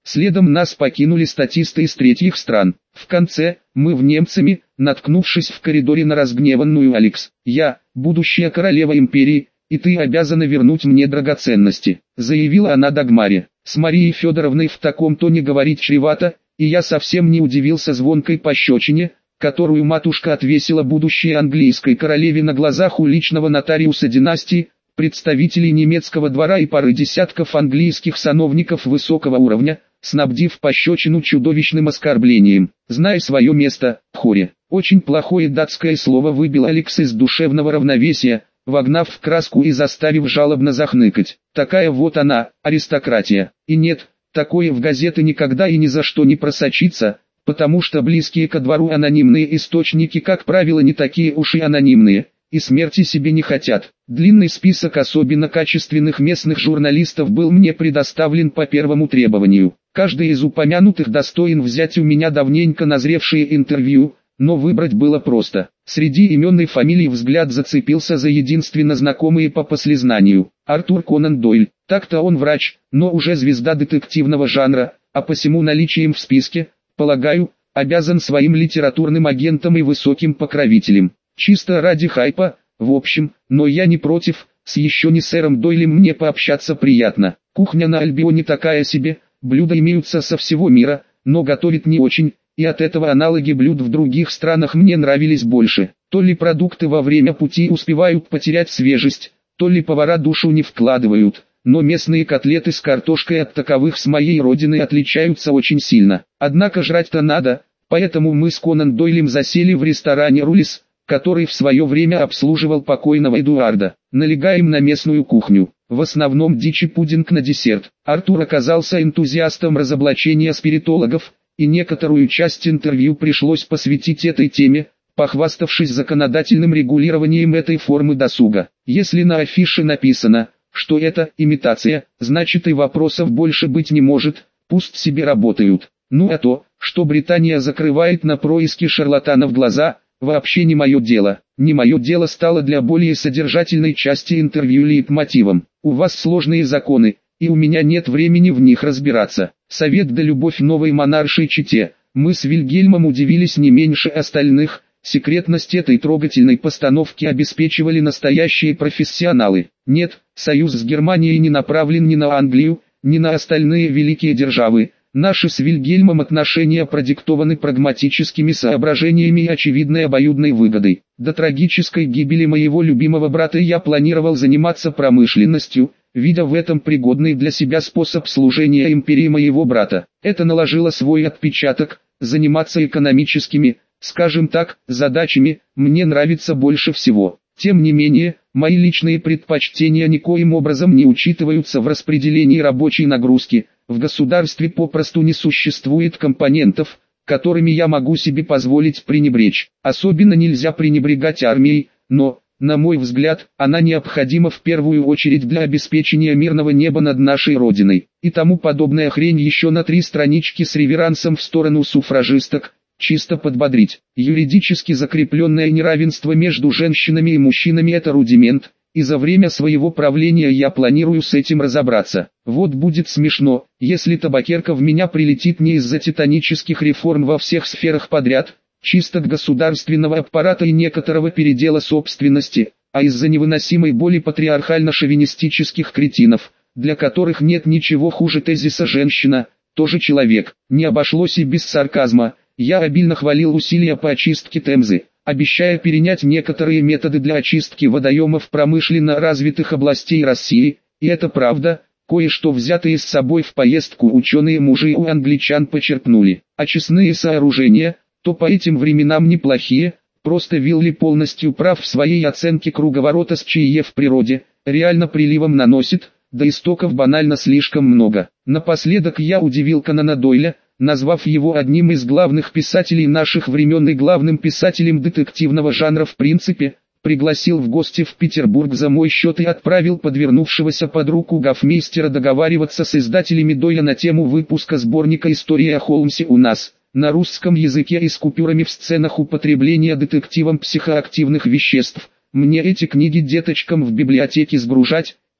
Следом нас покинули статисты из третьих стран. В конце, мы в немцами, наткнувшись в коридоре на разгневанную Алекс. «Я, будущая королева империи, и ты обязана вернуть мне драгоценности», заявила она Дагмаре. С Марией Федоровной в таком тоне говорить чревато, и я совсем не удивился звонкой пощечине, которую матушка отвесила будущей английской королеве на глазах у личного нотариуса династии, представителей немецкого двора и пары десятков английских сановников высокого уровня, снабдив пощечину чудовищным оскорблением. «Знай свое место, Пхоре». Очень плохое датское слово выбил Алекс из душевного равновесия, вогнав в краску и заставив жалобно захныкать. Такая вот она, аристократия. И нет, такое в газеты никогда и ни за что не просочится, потому что близкие ко двору анонимные источники, как правило, не такие уж и анонимные, и смерти себе не хотят. Длинный список особенно качественных местных журналистов был мне предоставлен по первому требованию. Каждый из упомянутых достоин взять у меня давненько назревшие интервью, но выбрать было просто. Среди имен и фамилий взгляд зацепился за единственно знакомые по послезнанию. Артур Конан Дойль. Так-то он врач, но уже звезда детективного жанра, а посему наличием в списке, полагаю, обязан своим литературным агентом и высоким покровителем. Чисто ради хайпа, в общем, но я не против, с еще не сэром Дойлем мне пообщаться приятно. Кухня на Альбионе такая себе, блюда имеются со всего мира, но готовит не очень, и от этого аналоги блюд в других странах мне нравились больше. То ли продукты во время пути успевают потерять свежесть, то ли повара душу не вкладывают, но местные котлеты с картошкой от таковых с моей родины отличаются очень сильно. Однако жрать-то надо, поэтому мы с Конан Дойлем засели в ресторане «Рулис», который в свое время обслуживал покойного Эдуарда. Налегаем на местную кухню, в основном дичь и пудинг на десерт. Артур оказался энтузиастом разоблачения спиритологов, и некоторую часть интервью пришлось посвятить этой теме, похваставшись законодательным регулированием этой формы досуга. Если на афише написано, что это имитация, значит и вопросов больше быть не может, пусть себе работают. Ну а то, что Британия закрывает на происки шарлатанов глаза, вообще не мое дело. Не мое дело стало для более содержательной части интервью лейтмотивом. У вас сложные законы, и у меня нет времени в них разбираться. Совет да любовь новой монаршей чете. Мы с Вильгельмом удивились не меньше остальных. Секретность этой трогательной постановки обеспечивали настоящие профессионалы. Нет, союз с Германией не направлен ни на Англию, ни на остальные великие державы. Наши с Вильгельмом отношения продиктованы прагматическими соображениями и очевидной обоюдной выгодой. До трагической гибели моего любимого брата я планировал заниматься промышленностью, видя в этом пригодный для себя способ служения империи моего брата. Это наложило свой отпечаток. Заниматься экономическими, скажем так, задачами мне нравится больше всего. Тем не менее, мои личные предпочтения никоим образом не учитываются в распределении рабочей нагрузки. В государстве попросту не существует компонентов, которыми я могу себе позволить пренебречь. Особенно нельзя пренебрегать армией, но, на мой взгляд, она необходима в первую очередь для обеспечения мирного неба над нашей Родиной. И тому подобная хрень еще на 3 странички с реверансом в сторону суфражисток, чисто подбодрить. Юридически закрепленное неравенство между женщинами и мужчинами – это рудимент, и за время своего правления я планирую с этим разобраться. Вот будет смешно, если табакерка в меня прилетит не из-за титанических реформ во всех сферах подряд, чисто государственного аппарата и некоторого передела собственности, а из-за невыносимой боли патриархально-шовинистических кретинов, для которых нет ничего хуже тезиса «женщина, тоже человек». Не обошлось и без сарказма. Я обильно хвалил усилия по очистке Темзы, обещая перенять некоторые методы для очистки водоемов промышленно развитых областей России, и это правда, кое-что взятые с собой в поездку ученые-мужи у англичан почерпнули. Очистные сооружения, то по этим временам неплохие, просто Вилли полностью прав в своей оценке круговорота СЧИЕ в природе, реально приливом наносит, до истоков банально слишком много. Напоследок я удивил Конана Дойля, назвав его одним из главных писателей наших времен и главным писателем детективного жанра в принципе, пригласил в гости в Петербург за мой счет и отправил подвернувшегося под руку гофмейстера договариваться с издателями Дойля на тему выпуска сборника «Истории о Холмсе у нас», на русском языке и с купюрами в сценах употребления детективом психоактивных веществ. Мне эти книги деточкам в библиотеке сгружать,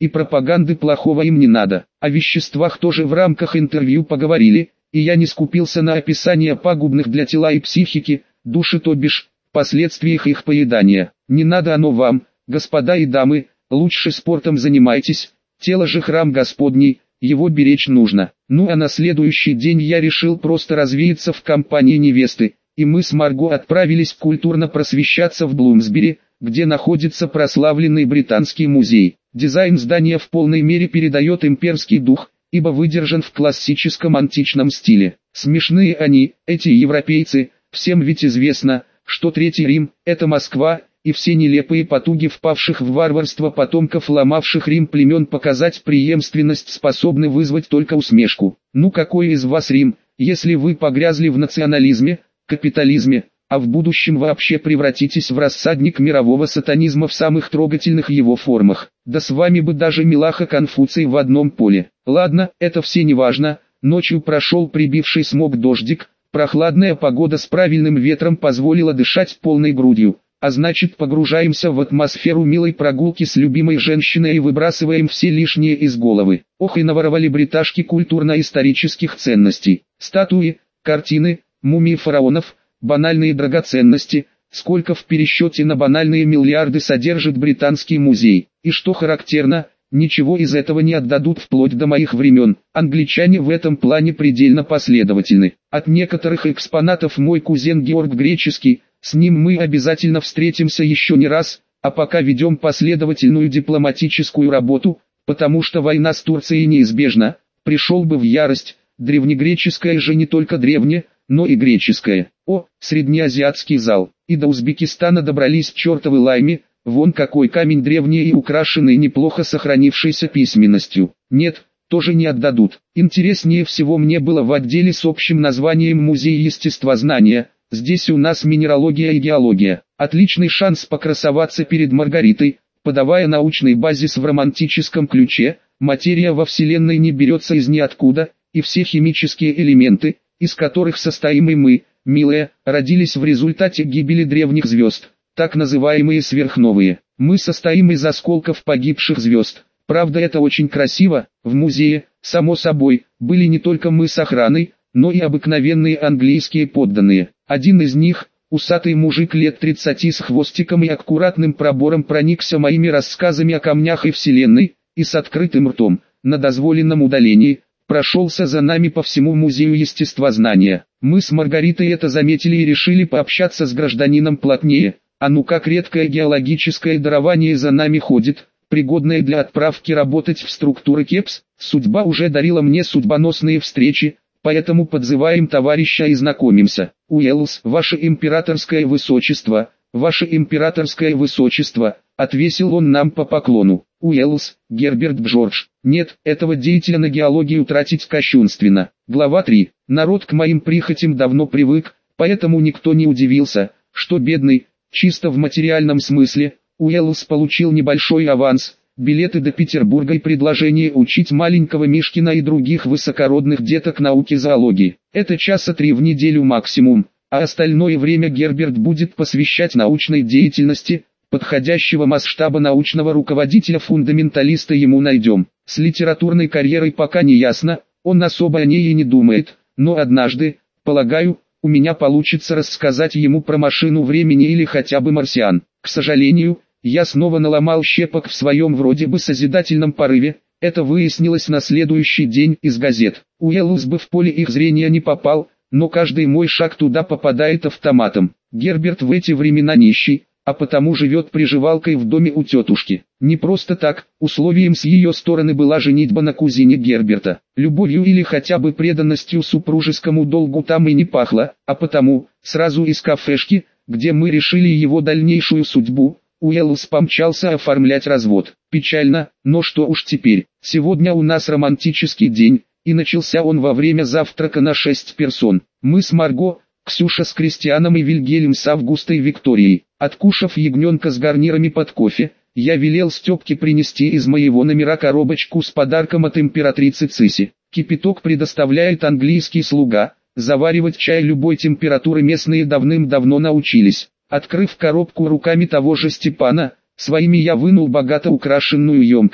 и пропаганды плохого им не надо. О веществах тоже в рамках интервью поговорили, и я не скупился на описание пагубных для тела и психики, души то бишь, последствиях их поедания. Не надо оно вам, господа и дамы, лучше спортом занимайтесь, тело же храм Господний, его беречь нужно. Ну а на следующий день я решил просто развеяться в компании невесты, и мы с Марго отправились культурно просвещаться в Блумсбери, где находится прославленный Британский музей. Дизайн здания в полной мере передает имперский дух, ибо выдержан в классическом античном стиле. Смешные они, эти европейцы, всем ведь известно, что Третий Рим – это Москва, и все нелепые потуги впавших в варварство потомков ломавших Рим племен показать преемственность способны вызвать только усмешку. Ну какой из вас Рим, если вы погрязли в национализме, капитализме, а в будущем вообще превратитесь в рассадник мирового сатанизма в самых трогательных его формах. Да с вами бы даже Милаха Конфуций в одном поле. Ладно, это все не важно, ночью прошел прибивший смог дождик, прохладная погода с правильным ветром позволила дышать полной грудью, а значит погружаемся в атмосферу милой прогулки с любимой женщиной и выбрасываем все лишнее из головы. Ох и наворовали бриташки культурно-исторических ценностей. Статуи, картины, мумии фараонов, банальные драгоценности, сколько в пересчете на банальные миллиарды содержит Британский музей. И что характерно, ничего из этого не отдадут вплоть до моих времен. Англичане в этом плане предельно последовательны. От некоторых экспонатов мой кузен Георг Греческий, с ним мы обязательно встретимся еще не раз, а пока ведем последовательную дипломатическую работу, потому что война с Турцией неизбежна, пришел бы в ярость, древнегреческое же не только древнее, но и греческое. О, среднеазиатский зал, и до Узбекистана добрались чертовы лайми, вон какой камень древний и украшенный неплохо сохранившейся письменностью. Нет, тоже не отдадут. Интереснее всего мне было в отделе с общим названием «Музей естествознания». Здесь у нас минералогия и геология. Отличный шанс покрасоваться перед Маргаритой, подавая научный базис в романтическом ключе. Материя во Вселенной не берется из ниоткуда, и все химические элементы, из которых состоим и мы, милые, родились в результате гибели древних звезд, так называемые сверхновые. Мы состоим из осколков погибших звезд. Правда, это очень красиво. В музее, само собой, были не только мы с охраной, но и обыкновенные английские подданные. Один из них, усатый мужик лет 30 с хвостиком и аккуратным пробором, проникся моими рассказами о камнях и Вселенной, и с открытым ртом, на дозволенном удалении, прошелся за нами по всему музею естествознания. Мы с Маргаритой это заметили и решили пообщаться с гражданином плотнее. А ну как редкое геологическое дарование за нами ходит, пригодное для отправки работать в структуры КЕПС. Судьба уже дарила мне судьбоносные встречи, поэтому подзываем товарища и знакомимся. Уэллс, ваше императорское высочество, ваше императорское высочество, отвесил он нам по поклону. Уэллс, Герберт Джордж. Нет, этого деятеля на геологию тратить кощунственно. Глава 3. Народ к моим прихотям давно привык, поэтому никто не удивился, что бедный, чисто в материальном смысле, Уэллс получил небольшой аванс, билеты до Петербурга и предложение учить маленького Мишкина и других высокородных деток науке зоологии. Это часа 3 в неделю максимум, а остальное время Герберт будет посвящать научной деятельности. Подходящего масштаба научного руководителя-фундаменталиста ему найдем. С литературной карьерой пока не ясно, он особо о ней и не думает, но однажды, полагаю, у меня получится рассказать ему про машину времени или хотя бы марсиан. К сожалению, я снова наломал щепок в своем вроде бы созидательном порыве, это выяснилось на следующий день из газет. Уэллс бы в поле их зрения не попал, но каждый мой шаг туда попадает автоматом. Герберт в эти времена нищий, а потому живет приживалкой в доме у тетушки. Не просто так, условием с ее стороны была женитьба на кузине Герберта. Любовью или хотя бы преданностью супружескому долгу там и не пахло, а потому, сразу из кафешки, где мы решили его дальнейшую судьбу, Уэллс помчался оформлять развод. Печально, но что уж теперь. Сегодня у нас романтический день, и начался он во время завтрака на 6 персон. Мы с Марго, Ксюша с Кристианом и Вильгельм с Августой Викторией. Откушав ягненка с гарнирами под кофе, я велел Степке принести из моего номера коробочку с подарком от императрицы Циси. Кипяток предоставляет английский слуга, заваривать чай любой температуры местные давным-давно научились. Открыв коробку руками того же Степана, своими я вынул богато украшенную емкость.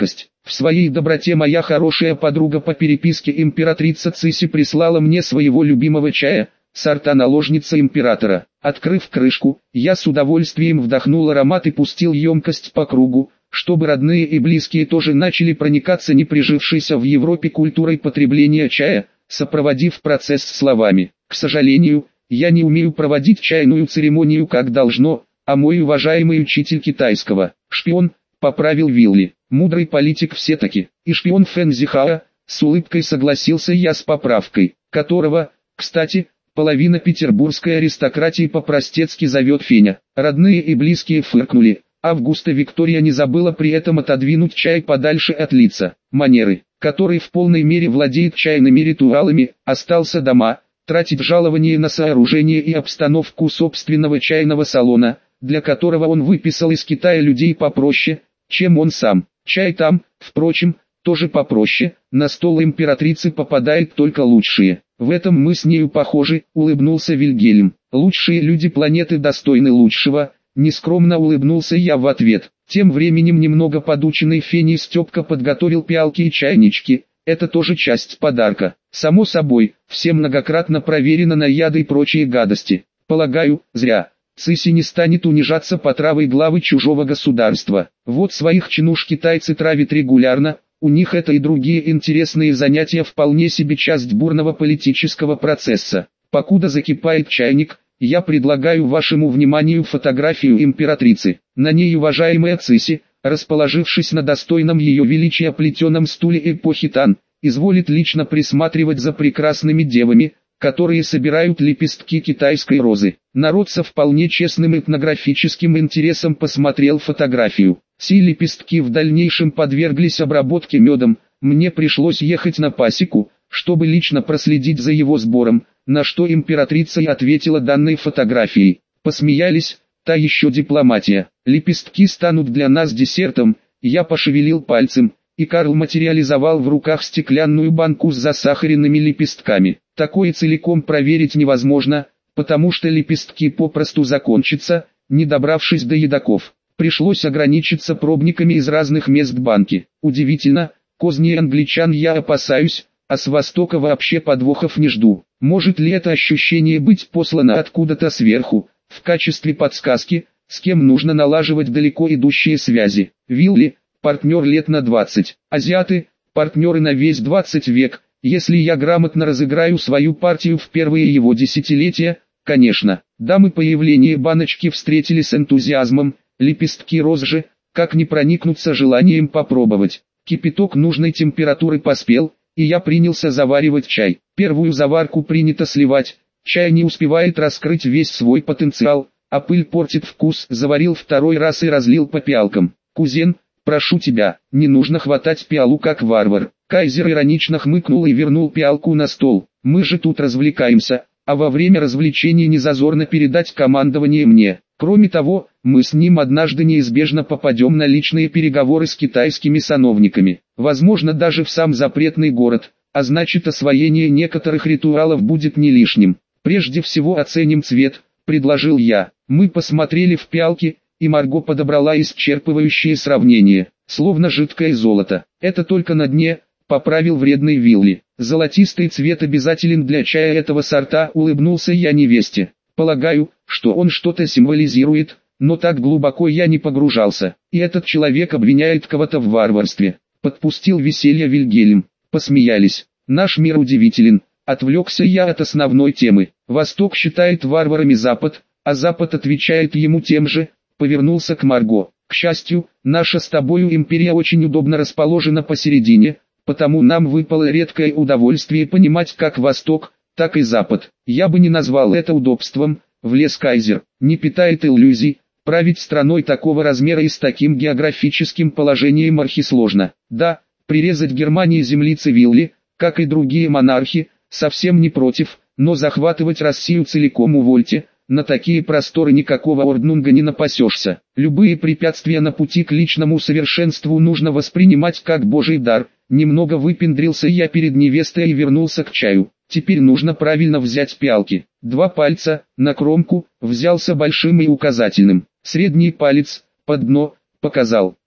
В своей доброте моя хорошая подруга по переписке императрица Циси прислала мне своего любимого чая, сорта наложница императора. Открыв крышку, я с удовольствием вдохнул аромат и пустил емкость по кругу, чтобы родные и близкие тоже начали проникаться не прижившейся в Европе культурой потребления чая, сопроводив процесс словами: «К сожалению, я не умею проводить чайную церемонию как должно, а мой уважаемый учитель китайского, шпион, поправил Вилли, мудрый политик все-таки, и шпион Фэн Зихао», с улыбкой согласился я с поправкой, которого, кстати, половина петербургской аристократии по-простецки зовет Феня. Родные и близкие фыркнули. Августа Виктория не забыла при этом отодвинуть чай подальше от лица. Манеры, который в полной мере владеет чайными ритуалами, остался дома, тратить жалование на сооружение и обстановку собственного чайного салона, для которого он выписал из Китая людей попроще, чем он сам. Чай там, впрочем, тоже попроще, на стол императрицы попадает только лучшие. В этом мы с нею похожи, улыбнулся Вильгельм. Лучшие люди планеты достойны лучшего. Нескромно улыбнулся я в ответ. Тем временем немного подученный Феней Степка подготовил пиалки и чайнички. Это тоже часть подарка. Само собой, всем многократно проверено на яды и прочие гадости. Полагаю, зря. Циси не станет унижаться по травой главы чужого государства. Вот своих чинуш китайцы травят регулярно. У них это и другие интересные занятия вполне себе часть бурного политического процесса. Покуда закипает чайник, я предлагаю вашему вниманию фотографию императрицы. На ней уважаемая Циси, расположившись на достойном ее величия плетеном стуле эпохи Тан, изволит лично присматривать за прекрасными девами, которые собирают лепестки китайской розы. Народ со вполне честным этнографическим интересом посмотрел фотографию. Сии лепестки в дальнейшем подверглись обработке медом. Мне пришлось ехать на пасеку, чтобы лично проследить за его сбором, на что императрица и ответила данной фотографией. Посмеялись, та еще дипломатия. Лепестки станут для нас десертом. Я пошевелил пальцем, и Карл материализовал в руках стеклянную банку с засахаренными лепестками. Такое целиком проверить невозможно, потому что лепестки попросту закончатся, не добравшись до едоков. Пришлось ограничиться пробниками из разных мест банки. Удивительно, козней англичан я опасаюсь, а с востока вообще подвохов не жду. Может ли это ощущение быть послано откуда-то сверху, в качестве подсказки, с кем нужно налаживать далеко идущие связи? Вилли, партнер лет на 20, азиаты, партнеры на весь 20 век. Если я грамотно разыграю свою партию в первые его десятилетия, конечно. Дамы появление баночки встретили с энтузиазмом, лепестки роз же, как не проникнуться желанием попробовать. Кипяток нужной температуры поспел, и я принялся заваривать чай. Первую заварку принято сливать, чай не успевает раскрыть весь свой потенциал, а пыль портит вкус. Заварил второй раз и разлил по пиалкам. Кузен, прошу тебя, не нужно хватать пиалу как варвар. Кайзер иронично хмыкнул и вернул пиалку на стол. Мы же тут развлекаемся, а во время развлечений не зазорно передать командование мне. Кроме того, мы с ним однажды неизбежно попадем на личные переговоры с китайскими сановниками. Возможно, даже в сам запретный город, а значит освоение некоторых ритуалов будет не лишним. Прежде всего оценим цвет, предложил я. Мы посмотрели в пиалки, и Марго подобрала исчерпывающее сравнение, словно жидкое золото. Это только на дне, поправил вредный Вилли. Золотистый цвет обязателен для чая этого сорта, улыбнулся я невесте. Полагаю, что он что-то символизирует, но так глубоко я не погружался. И этот человек обвиняет кого-то в варварстве. Подпустил веселье Вильгельм. Посмеялись. Наш мир удивителен. Отвлекся я от основной темы. Восток считает варварами Запад, а Запад отвечает ему тем же. Повернулся к Марго. К счастью, наша с тобою империя очень удобно расположена посередине, потому нам выпало редкое удовольствие понимать как Восток, так и Запад. Я бы не назвал это удобством, влез Кайзер. Не питает иллюзий, править страной такого размера и с таким географическим положением архисложно. Да, прирезать Германии землицы Вилли, как и другие монархи, совсем не против, но захватывать Россию целиком увольте. На такие просторы никакого орднунга не напасешься. Любые препятствия на пути к личному совершенству нужно воспринимать как божий дар. Немного выпендрился я перед невестой и вернулся к чаю. Теперь нужно правильно взять пиалки. 2 пальца, на кромку, взялся большим и указательным. Средний палец, под дно, показал.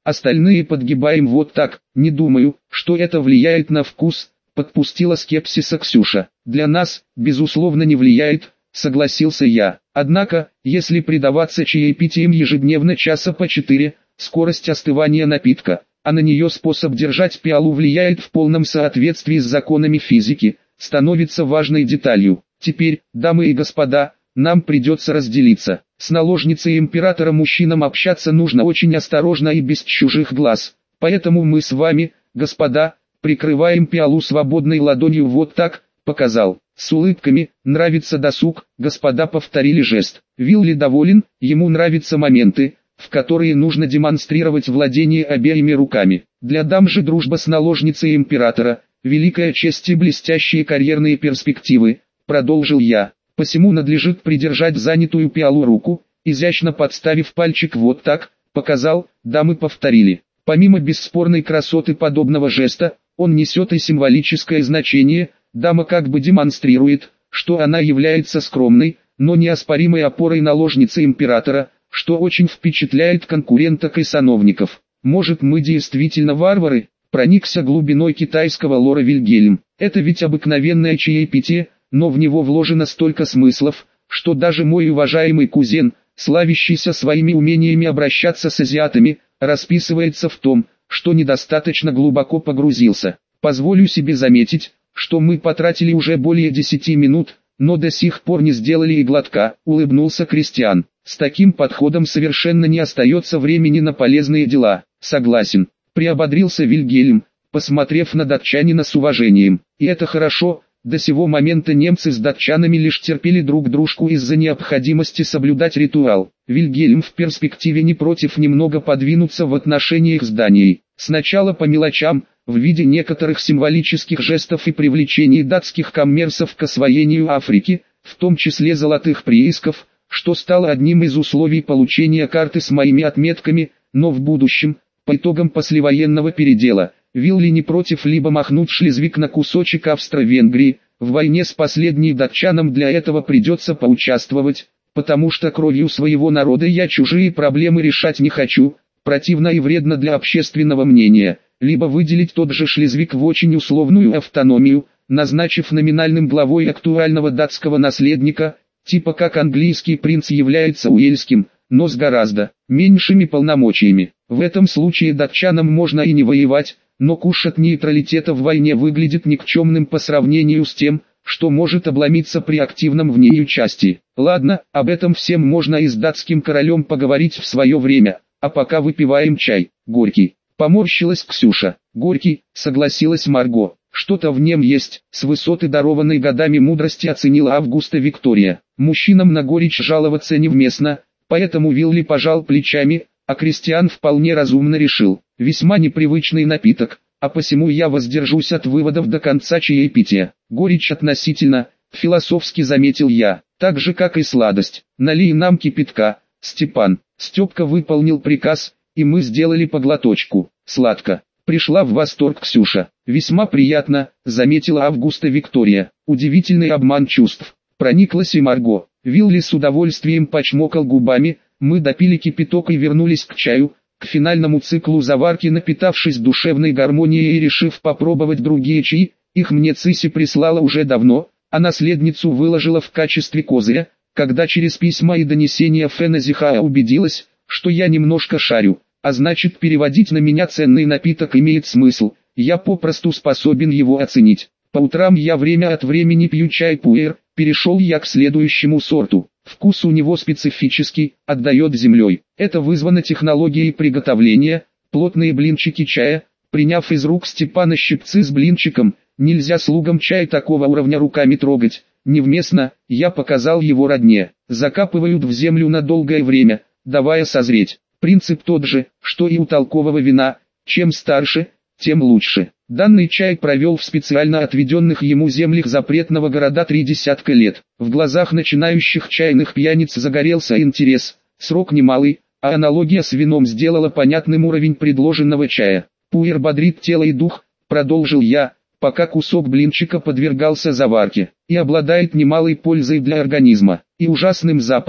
остальные подгибаем вот так. Не думаю, что это влияет на вкус, подпустила скепсиса Ксюша. Для нас, безусловно, не влияет, согласился я. Однако, если предаваться чаепитиям ежедневно часа по 4, скорость остывания напитка, а на нее способ держать пиалу влияет в полном соответствии с законами физики, становится важной деталью. Теперь, дамы и господа, нам придется разделиться. С наложницей императора мужчинам общаться нужно очень осторожно и без чужих глаз. Поэтому мы с вами, господа, прикрываем пиалу свободной ладонью вот так, показал. С улыбками, нравится досуг, господа повторили жест. Вилли доволен, ему нравятся моменты, в которые нужно демонстрировать владение обеими руками. Для дам же дружба с наложницей императора, великая честь и блестящие карьерные перспективы, продолжил я. Посему надлежит придержать занятую пиалу руку, изящно подставив пальчик вот так, показал, дамы повторили. Помимо бесспорной красоты подобного жеста, он несет и символическое значение, дама как бы демонстрирует, что она является скромной, но неоспоримой опорой наложницы императора, что очень впечатляет конкуренток и сановников. Может, мы действительно варвары? Проникся глубиной китайского лора Вильгельм. Это ведь обыкновенное чаепитие, но в него вложено столько смыслов, что даже мой уважаемый кузен, славящийся своими умениями обращаться с азиатами, расписывается в том, что недостаточно глубоко погрузился. Позволю себе заметить, что мы потратили уже более 10 минут, но до сих пор не сделали и глотка, улыбнулся Кристиан. С таким подходом совершенно не остается времени на полезные дела. Согласен, приободрился Вильгельм, посмотрев на датчанина с уважением. И это хорошо. До сего момента немцы с датчанами лишь терпели друг дружку из-за необходимости соблюдать ритуал. Вильгельм в перспективе не против немного подвинуться в отношениях с Данией. Сначала по мелочам, в виде некоторых символических жестов и привлечений датских коммерсов к освоению Африки, в том числе золотых приисков, что стало одним из условий получения карты с моими отметками, но в будущем, по итогам послевоенного передела, Вилли не против либо махнуть Шлезвиг на кусочек Австро-Венгрии, в войне с последней датчанам для этого придется поучаствовать, потому что кровью своего народа я чужие проблемы решать не хочу, противно и вредно для общественного мнения, либо выделить тот же Шлезвиг в очень условную автономию, назначив номинальным главой актуального датского наследника, типа как английский принц является уэльским, но с гораздо меньшими полномочиями. В этом случае датчанам можно и не воевать, но куш от нейтралитета в войне выглядит никчемным по сравнению с тем, что может обломиться при активном в ней участии. Ладно, об этом всем можно и с датским королем поговорить в свое время, а пока выпиваем чай. Горький. Поморщилась Ксюша. Горький, согласилась Марго. Что-то в нем есть, с высоты дарованной годами мудрости оценила Августа Виктория. Мужчинам на горечь жаловаться невместно, поэтому Вилли пожал плечами, а Кристиан вполне разумно решил. Весьма непривычный напиток, а посему я воздержусь от выводов до конца чаепития. Горечь относительно, философски заметил я, так же как и сладость. Налей нам кипятка, Степан. Степка выполнил приказ, и мы сделали по глоточку. Сладко. Пришла в восторг Ксюша. Весьма приятно, заметила Августа Виктория. Удивительный обман чувств. Прониклась и Марго. Вилли с удовольствием почмокал губами. Мы допили кипяток и вернулись к чаю, к финальному циклу заварки, напитавшись душевной гармонией и решив попробовать другие чаи. Их мне Циси прислала уже давно, а наследницу выложила в качестве козыря, когда через письма и донесения Фена Зихаа убедилась, что я немножко шарю, а значит переводить на меня ценный напиток имеет смысл, я попросту способен его оценить. По утрам я время от времени пью чай пуэр, перешел я к следующему сорту. Вкус у него специфический, отдает землей. Это вызвано технологией приготовления, плотные блинчики чая, приняв из рук Степана щипцы с блинчиком, нельзя слугам чай такого уровня руками трогать, невместно, я показал его родне, закапывают в землю на долгое время, давая созреть. Принцип тот же, что и у толкового вина, чем старше, тем лучше. Данный чай провел в специально отведенных ему землях запретного города 30 лет. В глазах начинающих чайных пьяниц загорелся интерес, срок немалый, а аналогия с вином сделала понятным уровень предложенного чая. Пуэр бодрит тело и дух, продолжил я, пока кусок блинчика подвергался заварке, и обладает немалой пользой для организма, и ужасным запахом,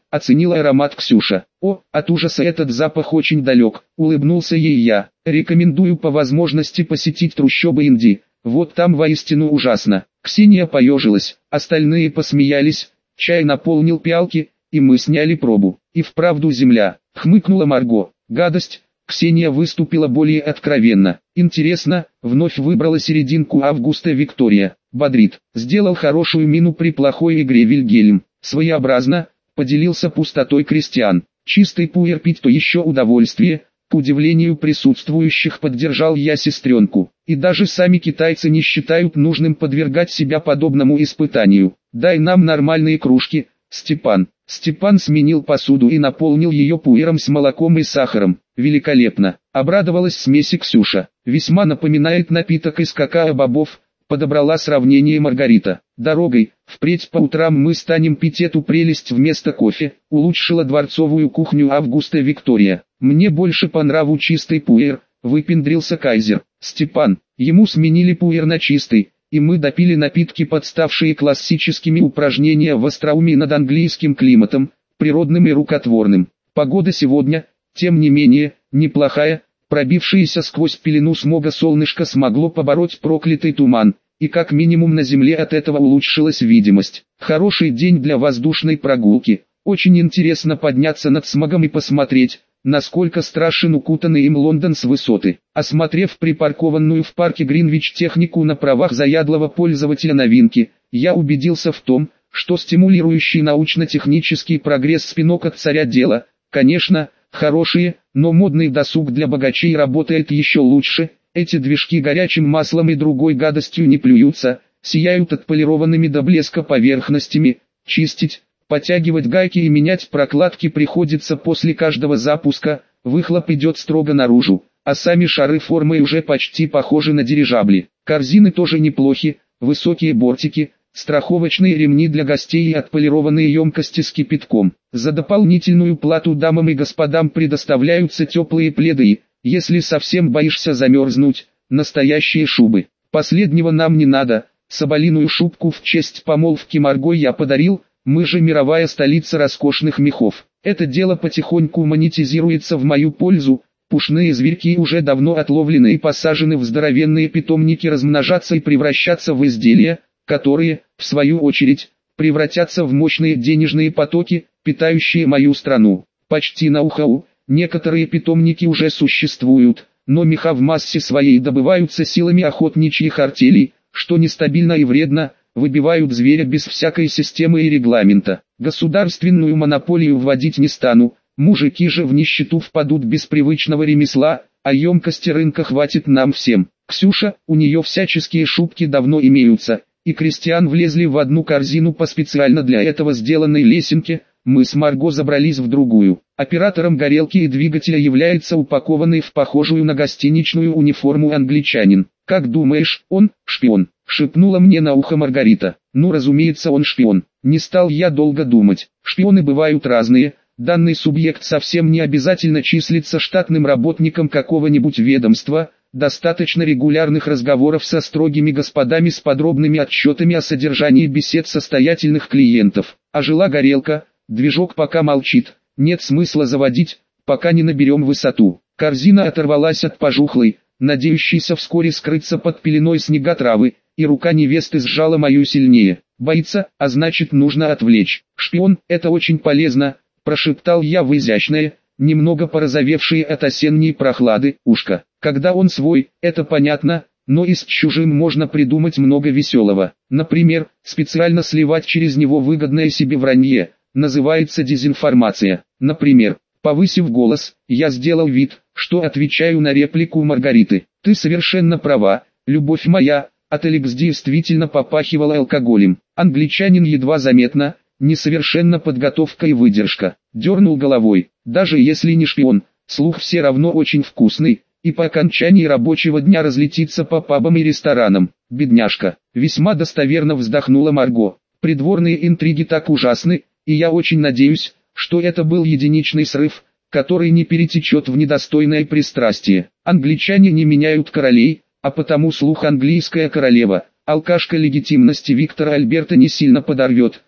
оценила аромат Ксюша. О, от ужаса этот запах очень далек, улыбнулся ей я. Рекомендую по возможности посетить трущобы Инди. Вот там воистину ужасно. Ксения поежилась, остальные посмеялись, чай наполнил пиалки, и мы сняли пробу. И вправду земля, хмыкнула Марго. Гадость. Ксения выступила более откровенно. Интересно, вновь выбрала серединку августа Виктория. Бодрит. Сделал хорошую мину при плохой игре Вильгельм. Своеобразно, поделился пустотой Кристиан. Чистый пуэр пить то еще удовольствие. К удивлению присутствующих поддержал я сестренку. И даже сами китайцы не считают нужным подвергать себя подобному испытанию. Дай нам нормальные кружки, Степан. Степан сменил посуду и наполнил ее пуэром с молоком и сахаром. Великолепно. Обрадовалась смеси Ксюша. Весьма напоминает напиток из какао-бобов. Подобрала сравнение Маргарита. Дорогой, впредь по утрам мы станем пить эту прелесть вместо кофе, улучшила дворцовую кухню Августа Виктория. Мне больше по нраву чистый пуэр, выпендрился Кайзер. Степан, ему сменили пуэр на чистый, и мы допили напитки, подставшие классическими упражнения в остроумии над английским климатом, природным и рукотворным. Погода сегодня, тем не менее, неплохая. Пробившееся сквозь пелену смога солнышко смогло побороть проклятый туман, и как минимум на земле от этого улучшилась видимость. Хороший день для воздушной прогулки. Очень интересно подняться над смогом и посмотреть, насколько страшен укутанный им Лондон с высоты. Осмотрев припаркованную в парке Гринвич технику на правах заядлого пользователя новинки, я убедился в том, что стимулирующий научно-технический прогресс спинок от царя дела, конечно, хорошие, но модный досуг для богачей работает еще лучше. Эти движки горячим маслом и другой гадостью не плюются, сияют отполированными до блеска поверхностями. Чистить, подтягивать гайки и менять прокладки приходится после каждого запуска, выхлоп идет строго наружу, а сами шары формой уже почти похожи на дирижабли. Корзины тоже неплохи, высокие бортики, страховочные ремни для гостей и отполированные емкости с кипятком. За дополнительную плату дамам и господам предоставляются теплые пледы и, если совсем боишься замерзнуть, настоящие шубы. Последнего нам не надо, соболиную шубку в честь помолвки Марго я подарил, мы же мировая столица роскошных мехов. Это дело потихоньку монетизируется в мою пользу, пушные зверьки уже давно отловлены и посажены в здоровенные питомники размножаться и превращаться в изделия, которые, в свою очередь, превратятся в мощные денежные потоки, питающие мою страну. Почти ноу-хау, некоторые питомники уже существуют, но меха в массе своей добываются силами охотничьих артелей, что нестабильно и вредно, выбивают зверя без всякой системы и регламента. Государственную монополию вводить не стану, мужики же в нищету впадут без привычного ремесла, а емкости рынка хватит нам всем. Ксюша, у нее всяческие шубки давно имеются, и Кристиан влезли в одну корзину по специально для этого сделанной лесенке, мы с Марго забрались в другую. Оператором горелки и двигателя является упакованный в похожую на гостиничную униформу англичанин. «Как думаешь, он шпион?» — шепнула мне на ухо Маргарита. «Ну, разумеется, он шпион». Не стал я долго думать. Шпионы бывают разные. Данный субъект совсем не обязательно числится штатным работником какого-нибудь ведомства. Достаточно регулярных разговоров со строгими господами с подробными отчетами о содержании бесед состоятельных клиентов. А жила горелка, движок пока молчит, нет смысла заводить, пока не наберем высоту. Корзина оторвалась от пожухлой, надеющейся вскоре скрыться под пеленой снега травы, и рука невесты сжала мою сильнее. Боится, а значит нужно отвлечь. «Шпион, это очень полезно», — прошептал я в изящное, немного порозовевшие от осенней прохлады, ушко. Когда он свой, это понятно, но и с чужим можно придумать много веселого. Например, специально сливать через него выгодное себе вранье, называется дезинформация. Например, повысив голос, я сделал вид, что отвечаю на реплику Маргариты. «Ты совершенно права, любовь моя», от Алекс действительно попахивала алкоголем. Англичанин едва заметно, несовершенна подготовка и выдержка. Дернул головой, даже если не шпион, слух все равно очень вкусный, и по окончании рабочего дня разлетится по пабам и ресторанам. Бедняжка, весьма достоверно вздохнула Марго. Придворные интриги так ужасны, и я очень надеюсь, что это был единичный срыв, который не перетечет в недостойное пристрастие. Англичане не меняют королей, а потому слух английская королева, алкашка легитимности Виктора Альберта не сильно подорвет,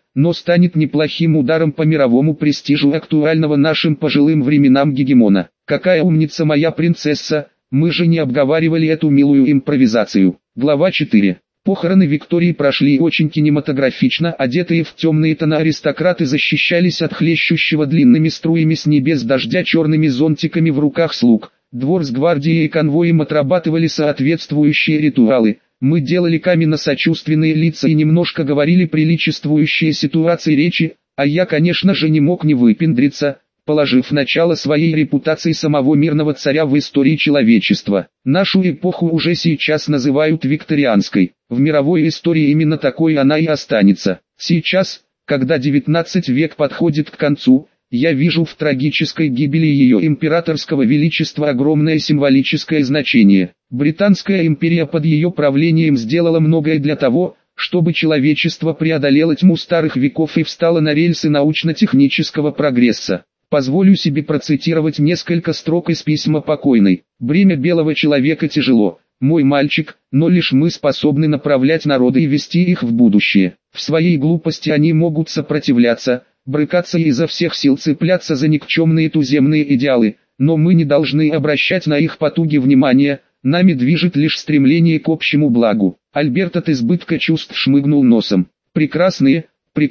но станет неплохим ударом по мировому престижу актуального нашим пожилым временам гегемона. Какая умница моя принцесса, мы же не обговаривали эту милую импровизацию. Глава 4. Похороны Виктории прошли очень кинематографично. Одетые в темные тона аристократы защищались от хлещущего длинными струями с небес дождя черными зонтиками в руках слуг. Двор с гвардией и конвоем отрабатывали соответствующие ритуалы. Мы делали каменно-сочувственные лица и немножко говорили приличествующие ситуации речи, а я, конечно же, не мог не выпендриться, положив начало своей репутации самого мирного царя в истории человечества. Нашу эпоху уже сейчас называют викторианской. В мировой истории именно такой она и останется. Сейчас, когда 19 век подходит к концу, я вижу в трагической гибели ее императорского величества огромное символическое значение. Британская империя под ее правлением сделала многое для того, чтобы человечество преодолело тьму старых веков и встало на рельсы научно-технического прогресса. Позволю себе процитировать несколько строк из письма покойной. «Бремя белого человека тяжело, мой мальчик, но лишь мы способны направлять народы и вести их в будущее. В своей глупости они могут сопротивляться, брыкаться и изо всех сил цепляться за никчемные туземные идеалы, но мы не должны обращать на их потуги внимания, нами движет лишь стремление к общему благу». Альберт от избытка чувств шмыгнул носом. Прекрасные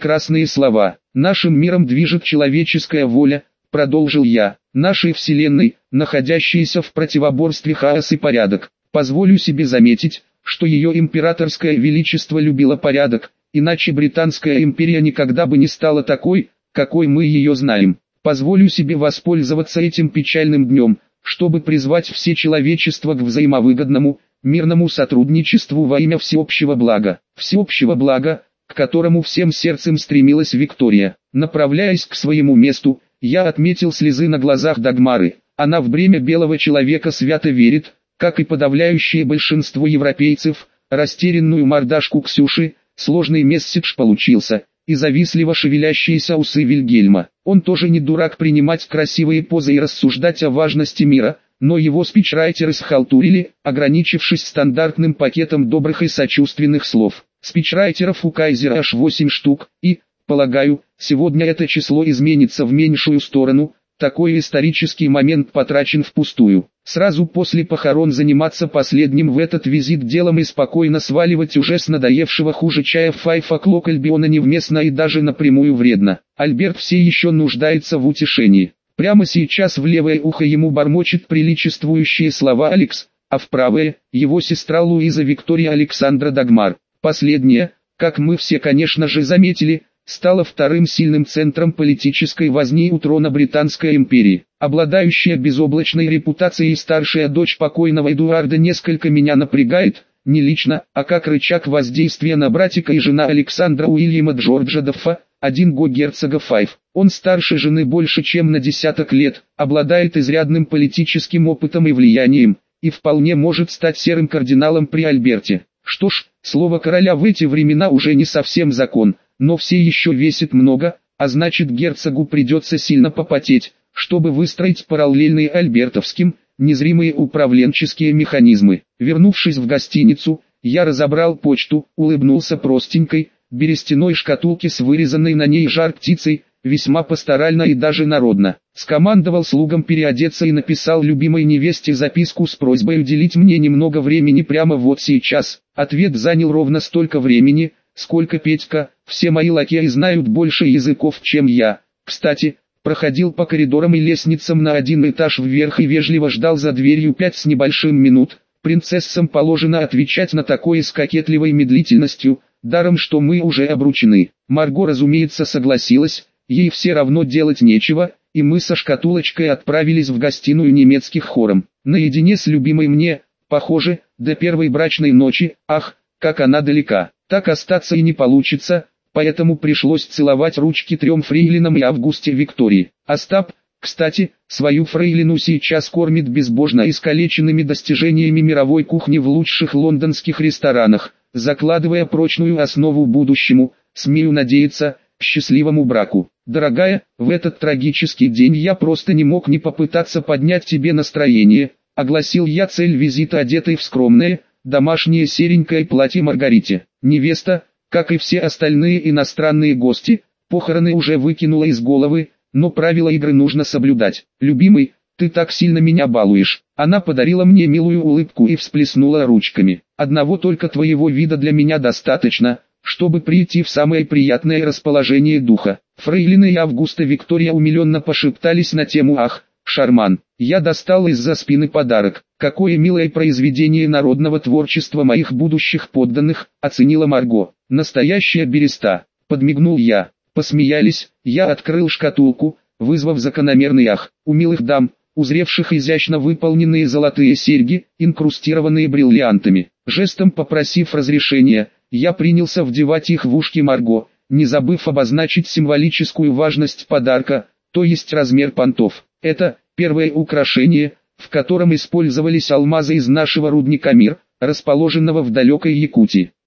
слова. «Нашим миром движет человеческая воля», продолжил я, «нашей вселенной, находящейся в противоборстве хаос и порядок. Позволю себе заметить, что ее императорское величество любило порядок, иначе Британская империя никогда бы не стала такой, какой мы ее знаем. Позволю себе воспользоваться этим печальным днем, чтобы призвать все человечество к взаимовыгодному, мирному сотрудничеству во имя всеобщего блага. Всеобщего блага, к которому всем сердцем стремилась Виктория. Направляясь к своему месту, я отметил слезы на глазах Дагмары. Она в бремя белого человека свято верит, как и подавляющее большинство европейцев. Растерянную мордашку Ксюши, сложный месседж получился, и завистливо шевелящиеся усы Вильгельма. Он тоже не дурак принимать красивые позы и рассуждать о важности мира, но его спичрайтеры схалтурили, ограничившись стандартным пакетом добрых и сочувственных слов. Спичрайтеров у Кайзера аж 8 штук, и, полагаю, сегодня это число изменится в меньшую сторону. Такой исторический момент потрачен впустую. Сразу после похорон заниматься последним в этот визит делом и спокойно сваливать уже с надоевшего хуже чая в 5 o'clock Альбиона невместно и даже напрямую вредно. Альберт все еще нуждается в утешении. Прямо сейчас в левое ухо ему бормочет приличествующие слова Алекс, а в правое – его сестра Луиза Виктория Александра Дагмар. Последняя, как мы все конечно же заметили, стала вторым сильным центром политической возни у трона Британской империи. Обладающая безоблачной репутацией старшая дочь покойного Эдуарда несколько меня напрягает, не лично, а как рычаг воздействия на братика и жена Александра Уильяма Джорджа Даффа, 1 герцога Файв. Он старше жены больше чем на десяток лет, обладает изрядным политическим опытом и влиянием, и вполне может стать серым кардиналом при Альберте. Что ж, слово короля в эти времена уже не совсем закон, но все еще весит много, а значит герцогу придется сильно попотеть, чтобы выстроить параллельные альбертовским, незримые управленческие механизмы. Вернувшись в гостиницу, я разобрал почту, улыбнулся простенькой, берестяной шкатулке с вырезанной на ней жар-птицей, весьма пасторально и даже народно. Скомандовал слугам переодеться и написал любимой невесте записку с просьбой уделить мне немного времени прямо вот сейчас. Ответ занял ровно столько времени, сколько Петька. Все мои лакеи знают больше языков, чем я. Кстати, проходил по коридорам и лестницам на 1 этаж вверх и вежливо ждал за дверью 5 с небольшим минут. Принцессам положено отвечать на такое с кокетливой медлительностью, даром что мы уже обручены. Марго, разумеется, согласилась, ей все равно делать нечего, и мы со шкатулочкой отправились в гостиную немецких хором. Наедине с любимой мне, похоже, до первой брачной ночи. Ах, как она далека. Так остаться и не получится, поэтому пришлось целовать ручки 3 фрейлинам и Августе Виктории. Остап, кстати, свою фрейлину сейчас кормит безбожно искалеченными достижениями мировой кухни в лучших лондонских ресторанах, закладывая прочную основу будущему, смею надеяться, счастливому браку. Дорогая, в этот трагический день я просто не мог не попытаться поднять тебе настроение, огласил я цель визита, одетой в скромное, домашнее серенькое платье Маргарите. Невеста, Как и все остальные иностранные гости, похороны уже выкинула из головы, но правила игры нужно соблюдать. «Любимый, ты так сильно меня балуешь». Она подарила мне милую улыбку и всплеснула ручками. «Одного только твоего вида для меня достаточно, чтобы прийти в самое приятное расположение духа». Фрейлина и Августа Виктория умиленно пошептались на тему «Ах, шарман». Я достал из-за спины подарок. «Какое милое произведение народного творчества моих будущих подданных», оценила Марго. «Настоящая береста», подмигнул я. Посмеялись, я открыл шкатулку, вызвав закономерный ах. У милых дам, узревших изящно выполненные золотые серьги, инкрустированные бриллиантами. Жестом попросив разрешения, я принялся вдевать их в ушки Марго, не забыв обозначить символическую важность подарка, то есть размер понтов. Это первое украшение, в котором использовались алмазы из нашего рудника Мир, расположенного в далекой Якутии.